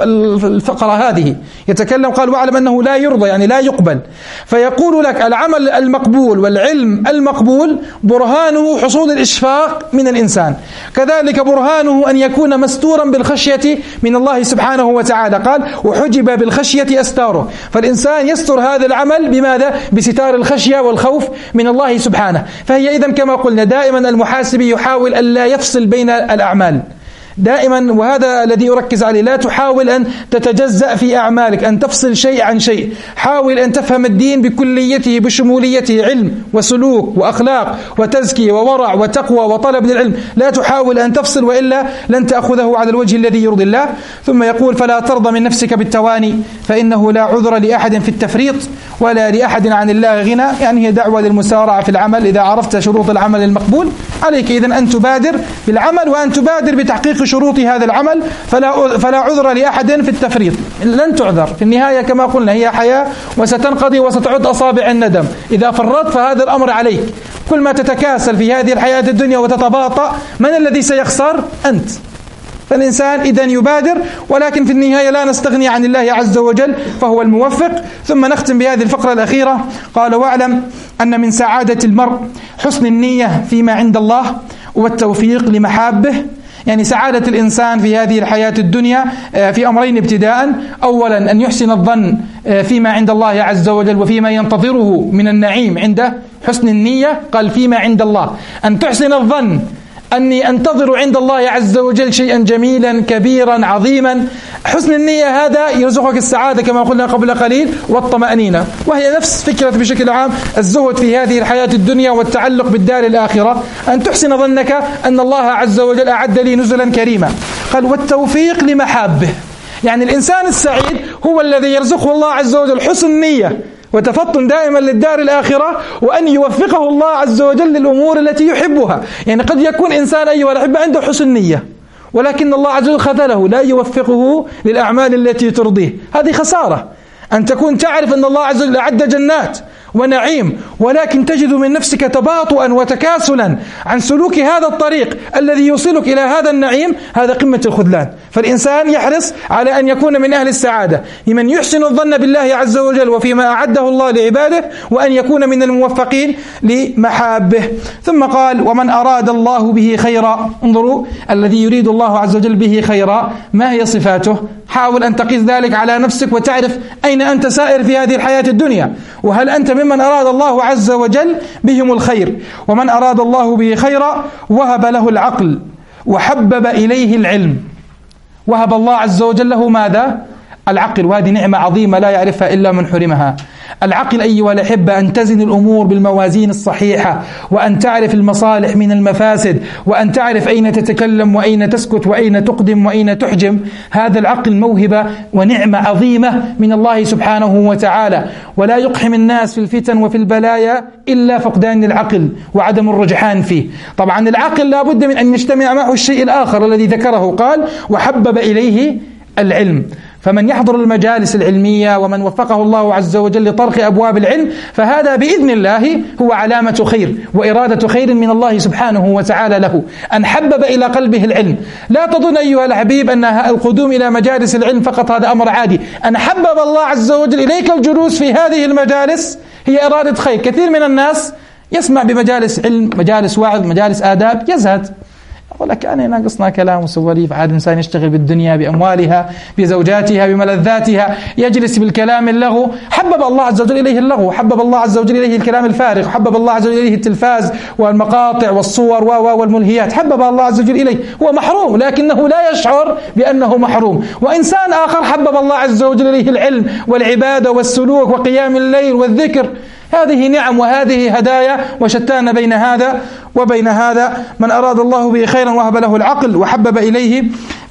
الفقرة هذه. يتكلم قال: واعلم أنه لا يرضى يعني لا يقبل. فيقول لك العمل المقبول والعلم المقبول برهانه حصول الإشفاق من الإنسان، كذلك برهانه أن يكون مستورا بالخشية من الله سبحانه وتعالى. قال: وحجب بالخشية أستاره. فالإنسان يستر هذا العمل بماذا؟ بستار الخشية والخوف من الله سبحانه. فهي إذن كما قلنا دائما المحاسب يحاول أن لا يفصل بين الأعمال دائما، وهذا الذي أركز عليه. لا تحاول أن تتجزأ في أعمالك، أن تفصل شيء عن شيء. حاول أن تفهم الدين بكليته بشموليته، علم وسلوك وأخلاق وتزكية وورع وتقوى وطلب للعلم. لا تحاول أن تفصل، وإلا لن تأخذه على الوجه الذي يرضي الله. ثم يقول: فلا ترضى من نفسك بالتواني، فإنه لا عذر لأحد في التفريط ولا لأحد عن الله غنى. يعني هي دعوة للمسارعة في العمل. إذا عرفت شروط العمل المقبول عليك إذن أن تبادر بالعمل، وأن تبادر بتحقيق شروط هذا العمل. فلا فلا عذر لأحد في التفريط، لن تعذر في النهاية. كما قلنا هي حياة وستنقضي وستعد أصابع الندم. إذا فرطت فهذا الأمر عليك. كل ما تتكاسل في هذه الحياة الدنيا وتتباطأ، من الذي سيخسر؟ أنت. فالإنسان إذن يبادر، ولكن في النهاية لا نستغني عن الله عز وجل فهو الموفق. ثم نختم بهذه الفقرة الأخيرة. قال: واعلم أن من سعادة المرء حسن النية فيما عند الله والتوفيق لمحابه. يعني سعادة الإنسان في هذه الحياة الدنيا في أمرين ابتداء: أولا أن يحسن الظن فيما عند الله عز وجل وفيما ينتظره من النعيم عنده. حسن النية قال فيما عند الله، أن تحسن الظن أني أنتظر عند الله عز وجل شيئا جميلا كبيرا عظيما. حسن النية هذا يرزقك السعادة كما قلنا قبل قليل والطمأنينة، وهي نفس فكرة بشكل عام الزهد في هذه الحياة الدنيا والتعلق بالدار الآخرة. أن تحسن ظنك أن الله عز وجل أعد لي نزلا كريما. قال: والتوفيق لمحابه. يعني الإنسان السعيد هو الذي يرزقه الله عز وجل حسن نية وتفطن دائما للدار الآخرة، وأن يوفقه الله عز وجل للأمور التي يحبها. يعني قد يكون إنسان أيها الأحبة عنده حسن نية، ولكن الله عز وجل خذله، لا يوفقه للأعمال التي ترضيه. هذه خسارة. أن تكون تعرف أن الله عز وجل أعد جنات ونعيم، ولكن تجد من نفسك تباطؤا وتكاسلا عن سلوك هذا الطريق الذي يوصلك إلى هذا النعيم، هذا قمة الخذلان. فالإنسان يحرص على أن يكون من أهل السعادة، لمن يحسن الظن بالله عز وجل وفيما أعده الله لعباده، وأن يكون من الموفقين لمحابه. ثم قال: ومن أراد الله به خيرا. انظروا، الذي يريد الله عز وجل به خيرا ما هي صفاته؟ حاول أن تقيس ذلك على نفسك وتعرف أين أنت سائر في هذه الحياة الدنيا، وهل أنت ممن أراد الله عز وجل بهم الخير. ومن أراد الله به خيرا وهب له العقل وحبب إليه العلم. وهب الله عز وجل له ماذا؟ العقل، وهذه نعمة عظيمة لا يعرفها إلا من حرمها. العقل أيها الأحبة أن تزن الأمور بالموازين الصحيحة، وأن تعرف المصالح من المفاسد، وأن تعرف أين تتكلم وأين تسكت وأين تقدم وأين تحجم. هذا العقل موهبة ونعمة عظيمة من الله سبحانه وتعالى، ولا يقحم الناس في الفتن وفي البلايا إلا فقدان العقل وعدم الرجحان فيه. طبعا العقل لا بد من أن يجتمع معه الشيء الآخر الذي ذكره، قال: وحبب إليه العلم. فمن يحضر المجالس العلمية ومن وفقه الله عز وجل لطرق أبواب العلم، فهذا بإذن الله هو علامة خير وإرادة خير من الله سبحانه وتعالى له، أن حبب إلى قلبه العلم. لا تظن أيها الحبيب أن القدوم إلى مجالس العلم فقط هذا أمر عادي. أن حبب الله عز وجل إليك الجلوس في هذه المجالس هي إرادة خير. كثير من الناس يسمع بمجالس علم، مجالس وعظ، مجالس آداب، يزهد، ولكن أنا ناقصنا كلام وسواليف. عاد إنسان يشتغل بالدنيا بأموالها بزوجاتها بملذاتها، يجلس بالكلام اللغو. حبب الله عز وجل إليه اللغو، حبب الله عز وجل إليه الكلام الفارغ، حبب الله عز وجل إليه التلفاز والمقاطع والصور والملهيات، حبب الله عز وجل إليه. هو محروم لكنه لا يشعر بأنه محروم. وإنسان آخر حبب الله عز وجل إليه العلم والعبادة والسلوك وقيام الليل والذكر. هذه نعم وهذه هدايا، وشتان بين هذا وبين هذا. من أراد الله به خيرا وهب له العقل وحبب إليه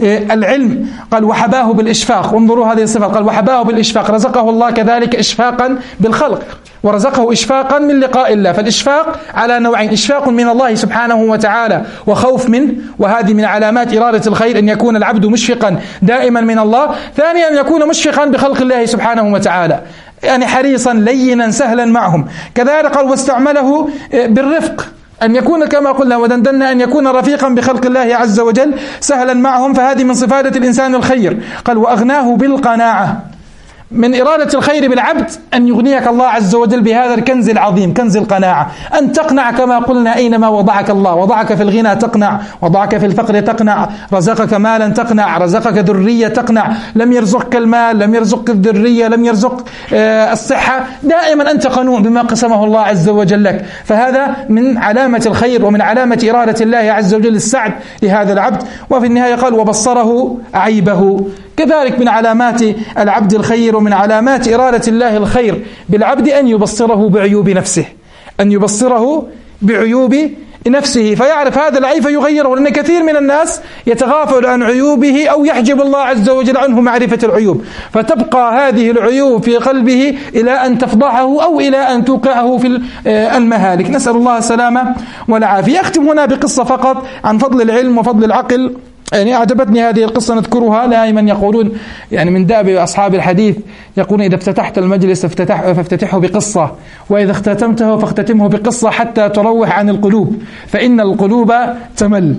العلم. قال: وحباه بالإشفاق. انظروا هذه الصفة، قال: وحباه بالإشفاق. رزقه الله كذلك إشفاقا بالخلق، ورزقه إشفاقا من لقاء الله. فالإشفاق على نوعين: إشفاق من الله سبحانه وتعالى وخوف منه، وهذه من علامات إرادة الخير، أن يكون العبد مشفقا دائما من الله. ثانيا أن يكون مشفقا بخلق الله سبحانه وتعالى، يعني حريصا لينا سهلا معهم. كذلك قال: واستعمله بالرفق، أن يكون كما قلنا ودندنا أن يكون رفيقا بخلق الله عز وجل سهلا معهم، فهذه من صفات الإنسان الخير. قال: وأغناه بالقناعة. من إرادة الخير بالعبد أن يغنيك الله عز وجل بهذا الكنز العظيم، كنز القناعة. أن تقنع كما قلنا أينما وضعك الله. وضعك في الغنى تقنع، وضعك في الفقر تقنع، رزقك مالا تقنع، رزقك ذرية تقنع. لم يرزقك المال، لم يرزقك الذرية، لم يرزق الصحة، دائما أنت قنوع بما قسمه الله عز وجل لك. فهذا من علامة الخير ومن علامة إرادة الله عز وجل السعد لهذا العبد. وفي النهاية قال: وبصره عيبه. كذلك من علامات العبد الخير ومن علامات إرادة الله الخير بالعبد أن يبصره بعيوب نفسه، أن يبصره بعيوب نفسه، فيعرف هذا العيب فيغيره. لأن كثير من الناس يتغافل عن عيوبه أو يحجب الله عز وجل عنه معرفة العيوب، فتبقى هذه العيوب في قلبه إلى أن تفضحه أو إلى أن توقعه في المهالك. نسأل الله السلامة والعافية. أختم هنا بقصة فقط عن فضل العلم وفضل العقل. يعني أعجبتني هذه القصة نذكرها. دائما يقولون يعني من داب أصحاب الحديث يقولون: إذا افتتحت المجلس فافتتح فافتتحه بقصة، وإذا اختتمته فاختتمه بقصة حتى تروح عن القلوب، فإن القلوب تمل.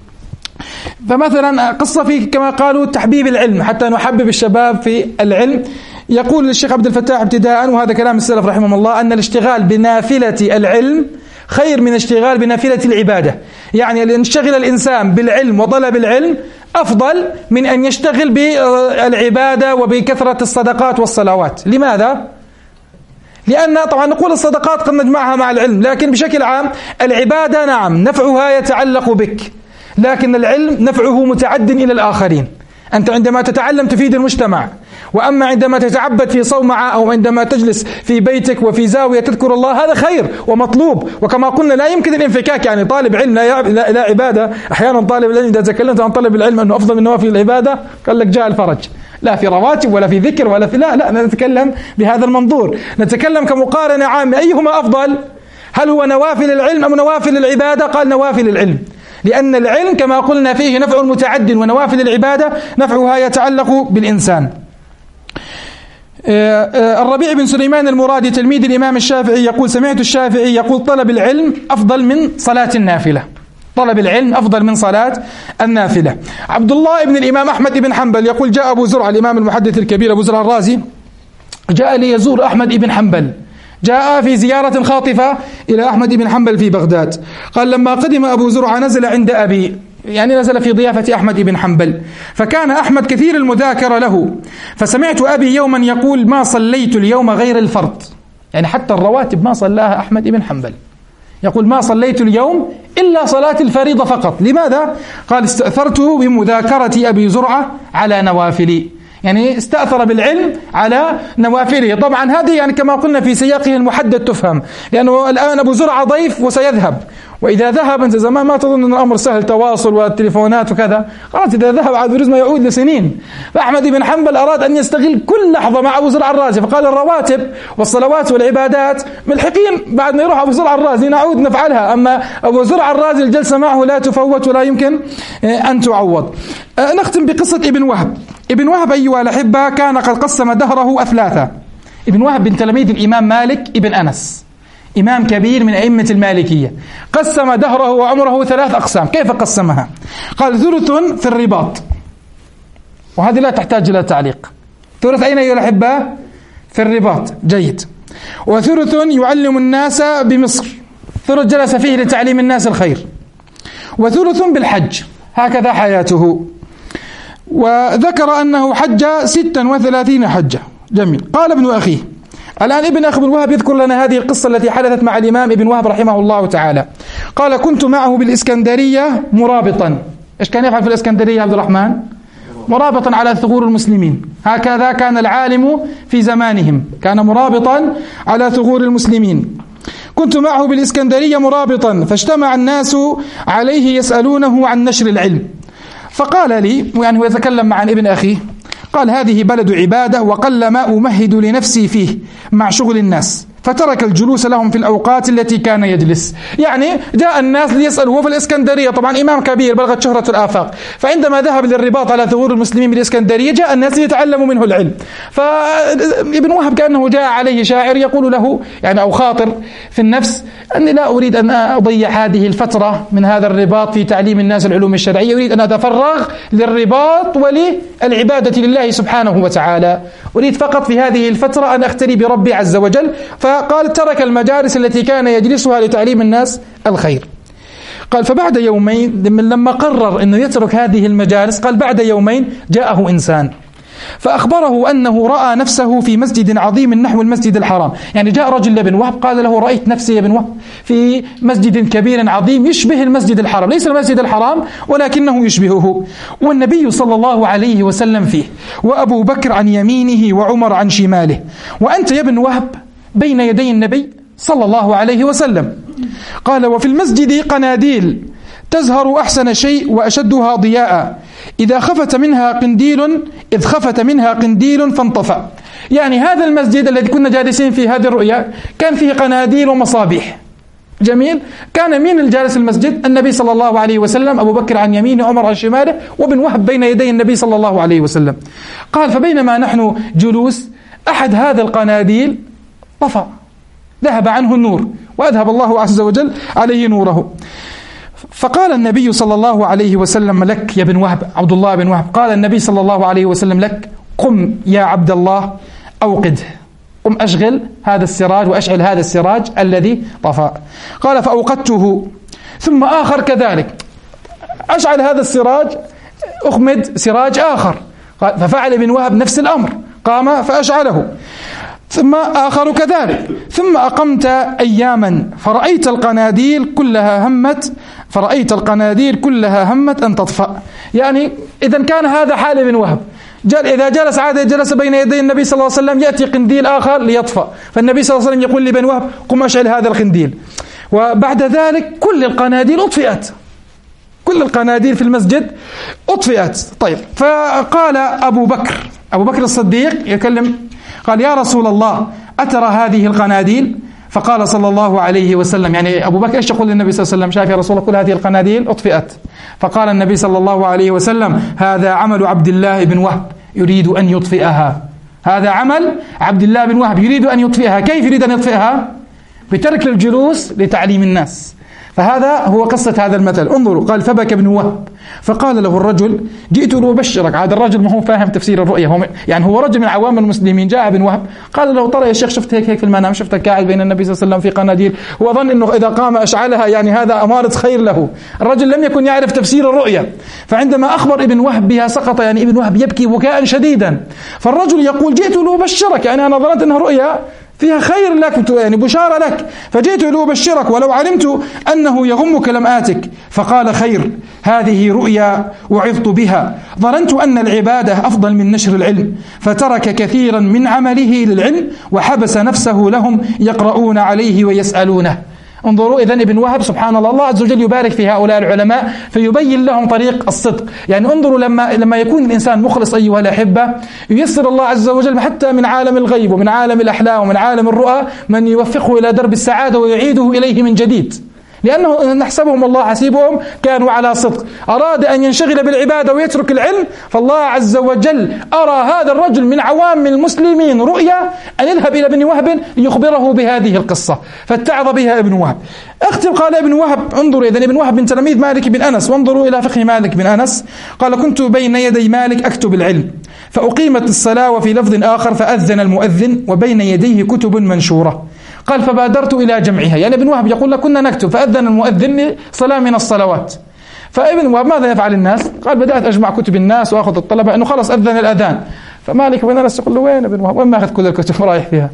فمثلا قصة في كما قالوا تحبيب العلم، حتى نحبب الشباب في العلم. يقول الشيخ عبد الفتاح ابتداء، وهذا كلام السلف رحمهم الله، أن الاشتغال بنافلة العلم خير من الاشتغال بنافلة العبادة. يعني أن يشتغل الإنسان بالعلم وطلب العلم أفضل من أن يشتغل بالعبادة وبكثرة الصدقات والصلوات. لماذا؟ لأن طبعا نقول الصدقات قد نجمعها مع العلم، لكن بشكل عام العبادة نعم نفعها يتعلق بك، لكن العلم نفعه متعد إلى الآخرين. أنت عندما تتعلم تفيد المجتمع، وأما عندما تتعبد في صومعة أو عندما تجلس في بيتك وفي زاوية تذكر الله هذا خير ومطلوب. وكما قلنا لا يمكن الانفكاك، يعني طالب علم لا, لا, لا عبادة. أحيانا طالب العلم إذا تكلمت عن طالب العلم أنه أفضل من نوافل العبادة قال لك جاء الفرج. لا في رواتب ولا في ذكر ولا في لا لا نتكلم بهذا المنظور، نتكلم كمقارنة عامة. أيهما أفضل؟ هل هو نوافل العلم أم نوافل العبادة؟ قال نوافل العلم، لأن العلم كما قلنا فيه نفع متعد، ونوافل العبادة نفعها يتعلق بالإنسان. الربيع بن سليمان المرادي تلميذ الإمام الشافعي يقول: سمعت الشافعي يقول: طلب العلم أفضل من صلاة النافلة، طلب العلم أفضل من صلاة النافلة. عبد الله بن الإمام أحمد بن حنبل يقول: جاء أبو زرع الإمام المحدث الكبير أبو زرع الرازي جاء ليزور أحمد بن حنبل، جاء في زيارة خاطفة إلى أحمد بن حنبل في بغداد. قال: لما قدم أبو زرع نزل عند أبي، يعني نزل في ضيافة أحمد بن حنبل، فكان أحمد كثير المذاكرة له، فسمعت أبي يوما يقول: ما صليت اليوم غير الفرض، يعني حتى الرواتب ما صلاها أحمد بن حنبل، يقول: ما صليت اليوم إلا صلاة الفريضة فقط. لماذا؟ قال: استأثرته بمذاكرة أبي زرعة على نوافلي، يعني استأثر بالعلم على نوافله. طبعا هذه يعني كما قلنا في سياقه المحدد تفهم، لأنه الآن أبو زرعة ضيف وسيذهب، وإذا ذهب أنت زمان ما تظن أن الأمر سهل، تواصل والتليفونات وكذا، خلاص إذا ذهب عاد يريد ما يعود لسنين. فأحمد بن حنبل أراد أن يستغل كل لحظة مع أبو زرع الرازي، فقال: الرواتب والصلوات والعبادات ملحقين بعد ما يروح أبو زرع الرازي نعود نفعلها، أما أبو زرع الرازي الجلسة معه لا تفوت ولا يمكن أن تعوض. نختم بقصة ابن وهب. ابن وهب أيها الأحبة كان قد قسم دهره أثلاثا. ابن وهب بن تلميذ الإمام مالك ابن أنس، إمام كبير من أئمة المالكية، قسم دهره وعمره ثلاث أقسام. كيف قسمها؟ قال: ثلث في الرباط، وهذه لا تحتاج إلى تعليق. ثلث أين أيها الأحبة؟ في الرباط، جيد. وثلث يعلم الناس بمصر، ثلث جلس فيه لتعليم الناس الخير. وثلث بالحج، هكذا حياته. وذكر أنه حج ستا وثلاثين حجة. جميل. قال ابن أخيه، الآن ابن أخي بن وهب يذكر لنا هذه القصة التي حدثت مع الإمام ابن وهب رحمه الله تعالى. قال: كنت معه بالإسكندرية مرابطا. إيش كان يفعل في الإسكندرية عبد الرحمن؟ مرابطا على ثغور المسلمين، هكذا كان العالم في زمانهم، كان مرابطا على ثغور المسلمين. كنت معه بالإسكندرية مرابطا، فاجتمع الناس عليه يسألونه عن نشر العلم، فقال لي، يعني هو يتكلم عن ابن أخيه، قال: هذه بلد عبادة وقل ما أمهد لنفسي فيه مع شغل الناس، فترك الجلوس لهم في الأوقات التي كان يجلس. يعني جاء الناس ليسألوا، هو في الإسكندرية طبعا إمام كبير بلغت شهرة الآفاق، فعندما ذهب للرباط على ثغور المسلمين بالإسكندرية جاء الناس ليتعلموا منه العلم. فابن وهب كأنه جاء عليه شاعر يقول له، يعني أو خاطر في النفس، أني لا أريد أن أضيع هذه الفترة من هذا الرباط في تعليم الناس العلوم الشرعية، أريد أن أتفرغ للرباط وللعبادة لله سبحانه وتعالى، أريد فقط في هذه الفترة أن أختلي بربي عز وجل. فقال: ترك المجالس التي كان يجلسها لتعليم الناس الخير. قال: فبعد يومين لما قرر أنه يترك هذه المجالس، قال بعد يومين جاءه إنسان فأخبره أنه رأى نفسه في مسجد عظيم نحو المسجد الحرام. يعني جاء رجل لابن وهب قال له: رأيت نفسي يا ابن وهب في مسجد كبير عظيم يشبه المسجد الحرام، ليس المسجد الحرام ولكنه يشبهه، والنبي صلى الله عليه وسلم فيه، وأبو بكر عن يمينه وعمر عن شماله، وأنت يا ابن وهب بين يدي النبي صلى الله عليه وسلم. قال: وفي المسجد قناديل تزهر أحسن شيء وأشدها ضياء، إذا خفت منها قنديل إذ خفت منها قنديل فانطفأ. يعني هذا المسجد الذي كنا جالسين في هذه الرؤيا كان فيه قناديل ومصابيح. جميل. كان مين الجالس المسجد؟ النبي صلى الله عليه وسلم، أبو بكر عن يمينه، عمر عن شماله، وابن وهب بين يدي النبي صلى الله عليه وسلم. قال: فبينما نحن جلوس أحد هذا القناديل طفى، ذهب عنه النور، وأذهب الله عز وجل عليه نوره. فقال النبي صلى الله عليه وسلم: لك يا ابن وهب، عبد الله بن وهب، قال النبي صلى الله عليه وسلم: لك، قم يا عبد الله أوقده، قم أشغل هذا السراج وأشعل هذا السراج الذي طفى. قال: فأوقدته. ثم آخر كذلك، أشعل هذا السراج، أخمد سراج آخر. ففعل ابن وهب نفس الأمر، قام فأشعله. ثم آخر كذلك. ثم أقمت أياما فرأيت القناديل كلها همت فرأيت القناديل كلها همت أن تطفأ. يعني إذا كان هذا حال ابن وهب، جل إذا جلس عادة جلس بين يدي النبي صلى الله عليه وسلم يأتي قنديل آخر ليطفأ، فالنبي صلى الله عليه وسلم يقول لابن وهب: قم أشعل هذا القنديل. وبعد ذلك كل القناديل أطفئت، كل القناديل في المسجد أطفئت. طيب، فقال أبو بكر أبو بكر الصديق يكلم قال يا رسول الله أترى هذه القناديل؟ فقال صلى الله عليه وسلم، يعني أبو بكر إيش يقول للنبي صلى الله عليه وسلم؟ شاف يا رسول الله كل هذه القناديل أطفئت. فقال النبي صلى الله عليه وسلم هذا عمل عبد الله بن وهب يريد أن يطفئها. هذا عمل عبد الله بن وهب يريد أن يطفئها. كيف يريد أن يطفئها؟ بترك الجلوس لتعليم الناس. فهذا هو قصة هذا المثل. انظروا، قال فبكى ابن وهب فقال له الرجل جئت لأبشرك. هذا الرجل ما هو فاهم تفسير الرؤيا، هو يعني هو رجل من عوام المسلمين. جاء ابن وهب قال له ترى يا شيخ شفت هيك هيك في المنام، شفتك قاعد بين النبي صلى الله عليه وسلم في قناديل، وظن انه اذا قام اشعلها يعني هذا امارة خير له. الرجل لم يكن يعرف تفسير الرؤيا، فعندما اخبر ابن وهب بها سقط، يعني ابن وهب يبكي بكاء شديدا. فالرجل يقول جئت لأبشرك، يعني انا ظننت انها رؤيا فيها خير لك، يعني بشارة لك، فجئت لأبشرك ولو علمت أنه يغمك لم آتك. فقال خير، هذه رؤيا وعظت بها، ظننت أن العبادة أفضل من نشر العلم، فترك كثيرا من عمله للعلم وحبس نفسه لهم يقرؤون عليه ويسألونه. انظروا إذن ابن وهب سبحان الله، الله عز وجل يبارك في هؤلاء العلماء فيبين لهم طريق الصدق. يعني انظروا لما لما يكون الإنسان مخلص أيها الأحبة، ييسر الله عز وجل حتى من عالم الغيب ومن عالم الأحلام ومن عالم الرؤى من يوفقه إلى درب السعادة ويعيده إليه من جديد، لأنه نحسبهم الله حسيبهم كانوا على صدق. أراد أن ينشغل بالعبادة ويترك العلم، فالله عز وجل أرى هذا الرجل من عوام المسلمين رؤيا أن يذهب إلى ابن وهب ليخبره بهذه القصة، فاتعظ بها ابن وهب. اختم. قال ابن وهب، انظروا إذن ابن وهب من تلاميذ مالك بن أنس، وانظروا إلى فقه مالك بن أنس. قال كنت بين يدي مالك أكتب العلم، فأقيمت الصلاة، وفي لفظ آخر فأذن المؤذن وبين يديه كتب منشورة. قال فبادرت إلى جمعها، يعني ابن وهب يقول لك كنا نكتب، فأذن المؤذن صلاة من الصلوات. فابن وهب ماذا يفعل الناس؟ قال بدأت أجمع كتب الناس وأخذ الطلبة أنه خلص أذن الأذان. فمالك بن أنس يقول له وين ابن وهب؟ وين ما أخذ كل الكتب رايح فيها؟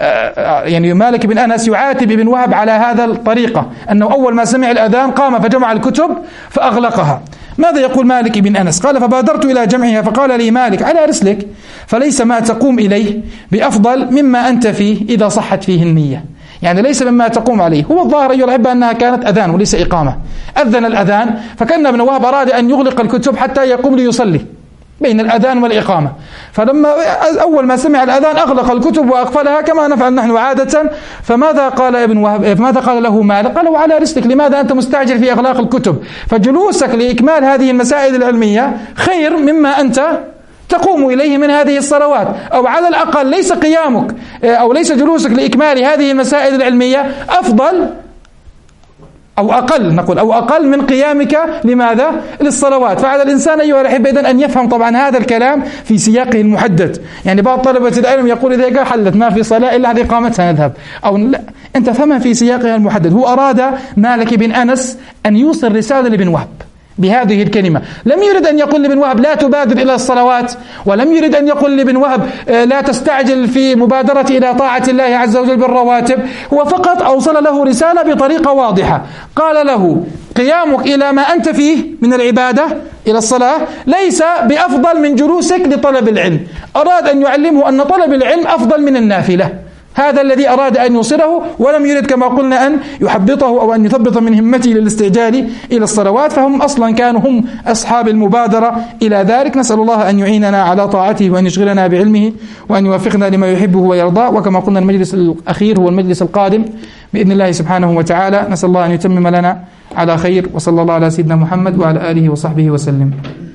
يعني مالك بن أنس يعاتب ابن وهب على هذا الطريقة، أنه أول ما سمع الأذان قام فجمع الكتب فأغلقها. ماذا يقول مالك بن أنس؟ قال فبادرت إلى جمعها، فقال لي مالك على رسلك، فليس ما تقوم إليه بأفضل مما أنت فيه إذا صحت فيه النية. يعني ليس مما تقوم عليه. هو الظاهر أيها الأحبة أنها كانت أذان وليس إقامة. أذن الأذان، فكان ابن وهب أراد أن يغلق الكتب حتى يقوم ليصلي بين الأذان والإقامة. فلما أول ما سمع الأذان أغلق الكتب وأقفلها كما نفعل نحن عادة. فماذا قال ابن وهب؟ ماذا قال له مالك؟ قال له على رسلك، لماذا أنت مستعجل في إغلاق الكتب؟ فجلوسك لإكمال هذه المسائل العلمية خير مما أنت تقوم إليه من هذه الصلوات، أو على الأقل ليس قيامك أو ليس جلوسك لإكمال هذه المسائل العلمية أفضل أو أقل، نقول أو أقل من قيامك لماذا؟ للصلوات. فعلى الإنسان أيها الأحبة إذن أن يفهم طبعا هذا الكلام في سياقه المحدد. يعني بعض طلبة العلم يقول إذا قال حلت ما في صلاة إلا هذه إقامتها نذهب، أو لا، أنت فهمها في سياقها المحدد. هو أراد مالك بن أنس أن يوصل رسالة لابن وهب بهذه الكلمة. لم يرد أن يقول لابن وهب لا تبادر إلى الصلوات، ولم يرد أن يقول لابن وهب لا تستعجل في مبادرة إلى طاعة الله عز وجل بالرواتب. هو فقط أوصل له رسالة بطريقة واضحة، قال له قيامك إلى ما أنت فيه من العبادة إلى الصلاة ليس بأفضل من جلوسك لطلب العلم. أراد أن يعلمه أن طلب العلم أفضل من النافلة. هذا الذي أراد أن يوصله، ولم يرد كما قلنا أن يحبطه أو أن يثبط من همته للاستعجال إلى الصلوات. فهم أصلا كانوا هم أصحاب المبادرة إلى ذلك. نسأل الله أن يعيننا على طاعته وأن يشغلنا بعلمه وأن يوفقنا لما يحبه ويرضاه. وكما قلنا المجلس الأخير هو المجلس القادم بإذن الله سبحانه وتعالى. نسأل الله أن يتمم لنا على خير، وصلى الله على سيدنا محمد وعلى آله وصحبه وسلم.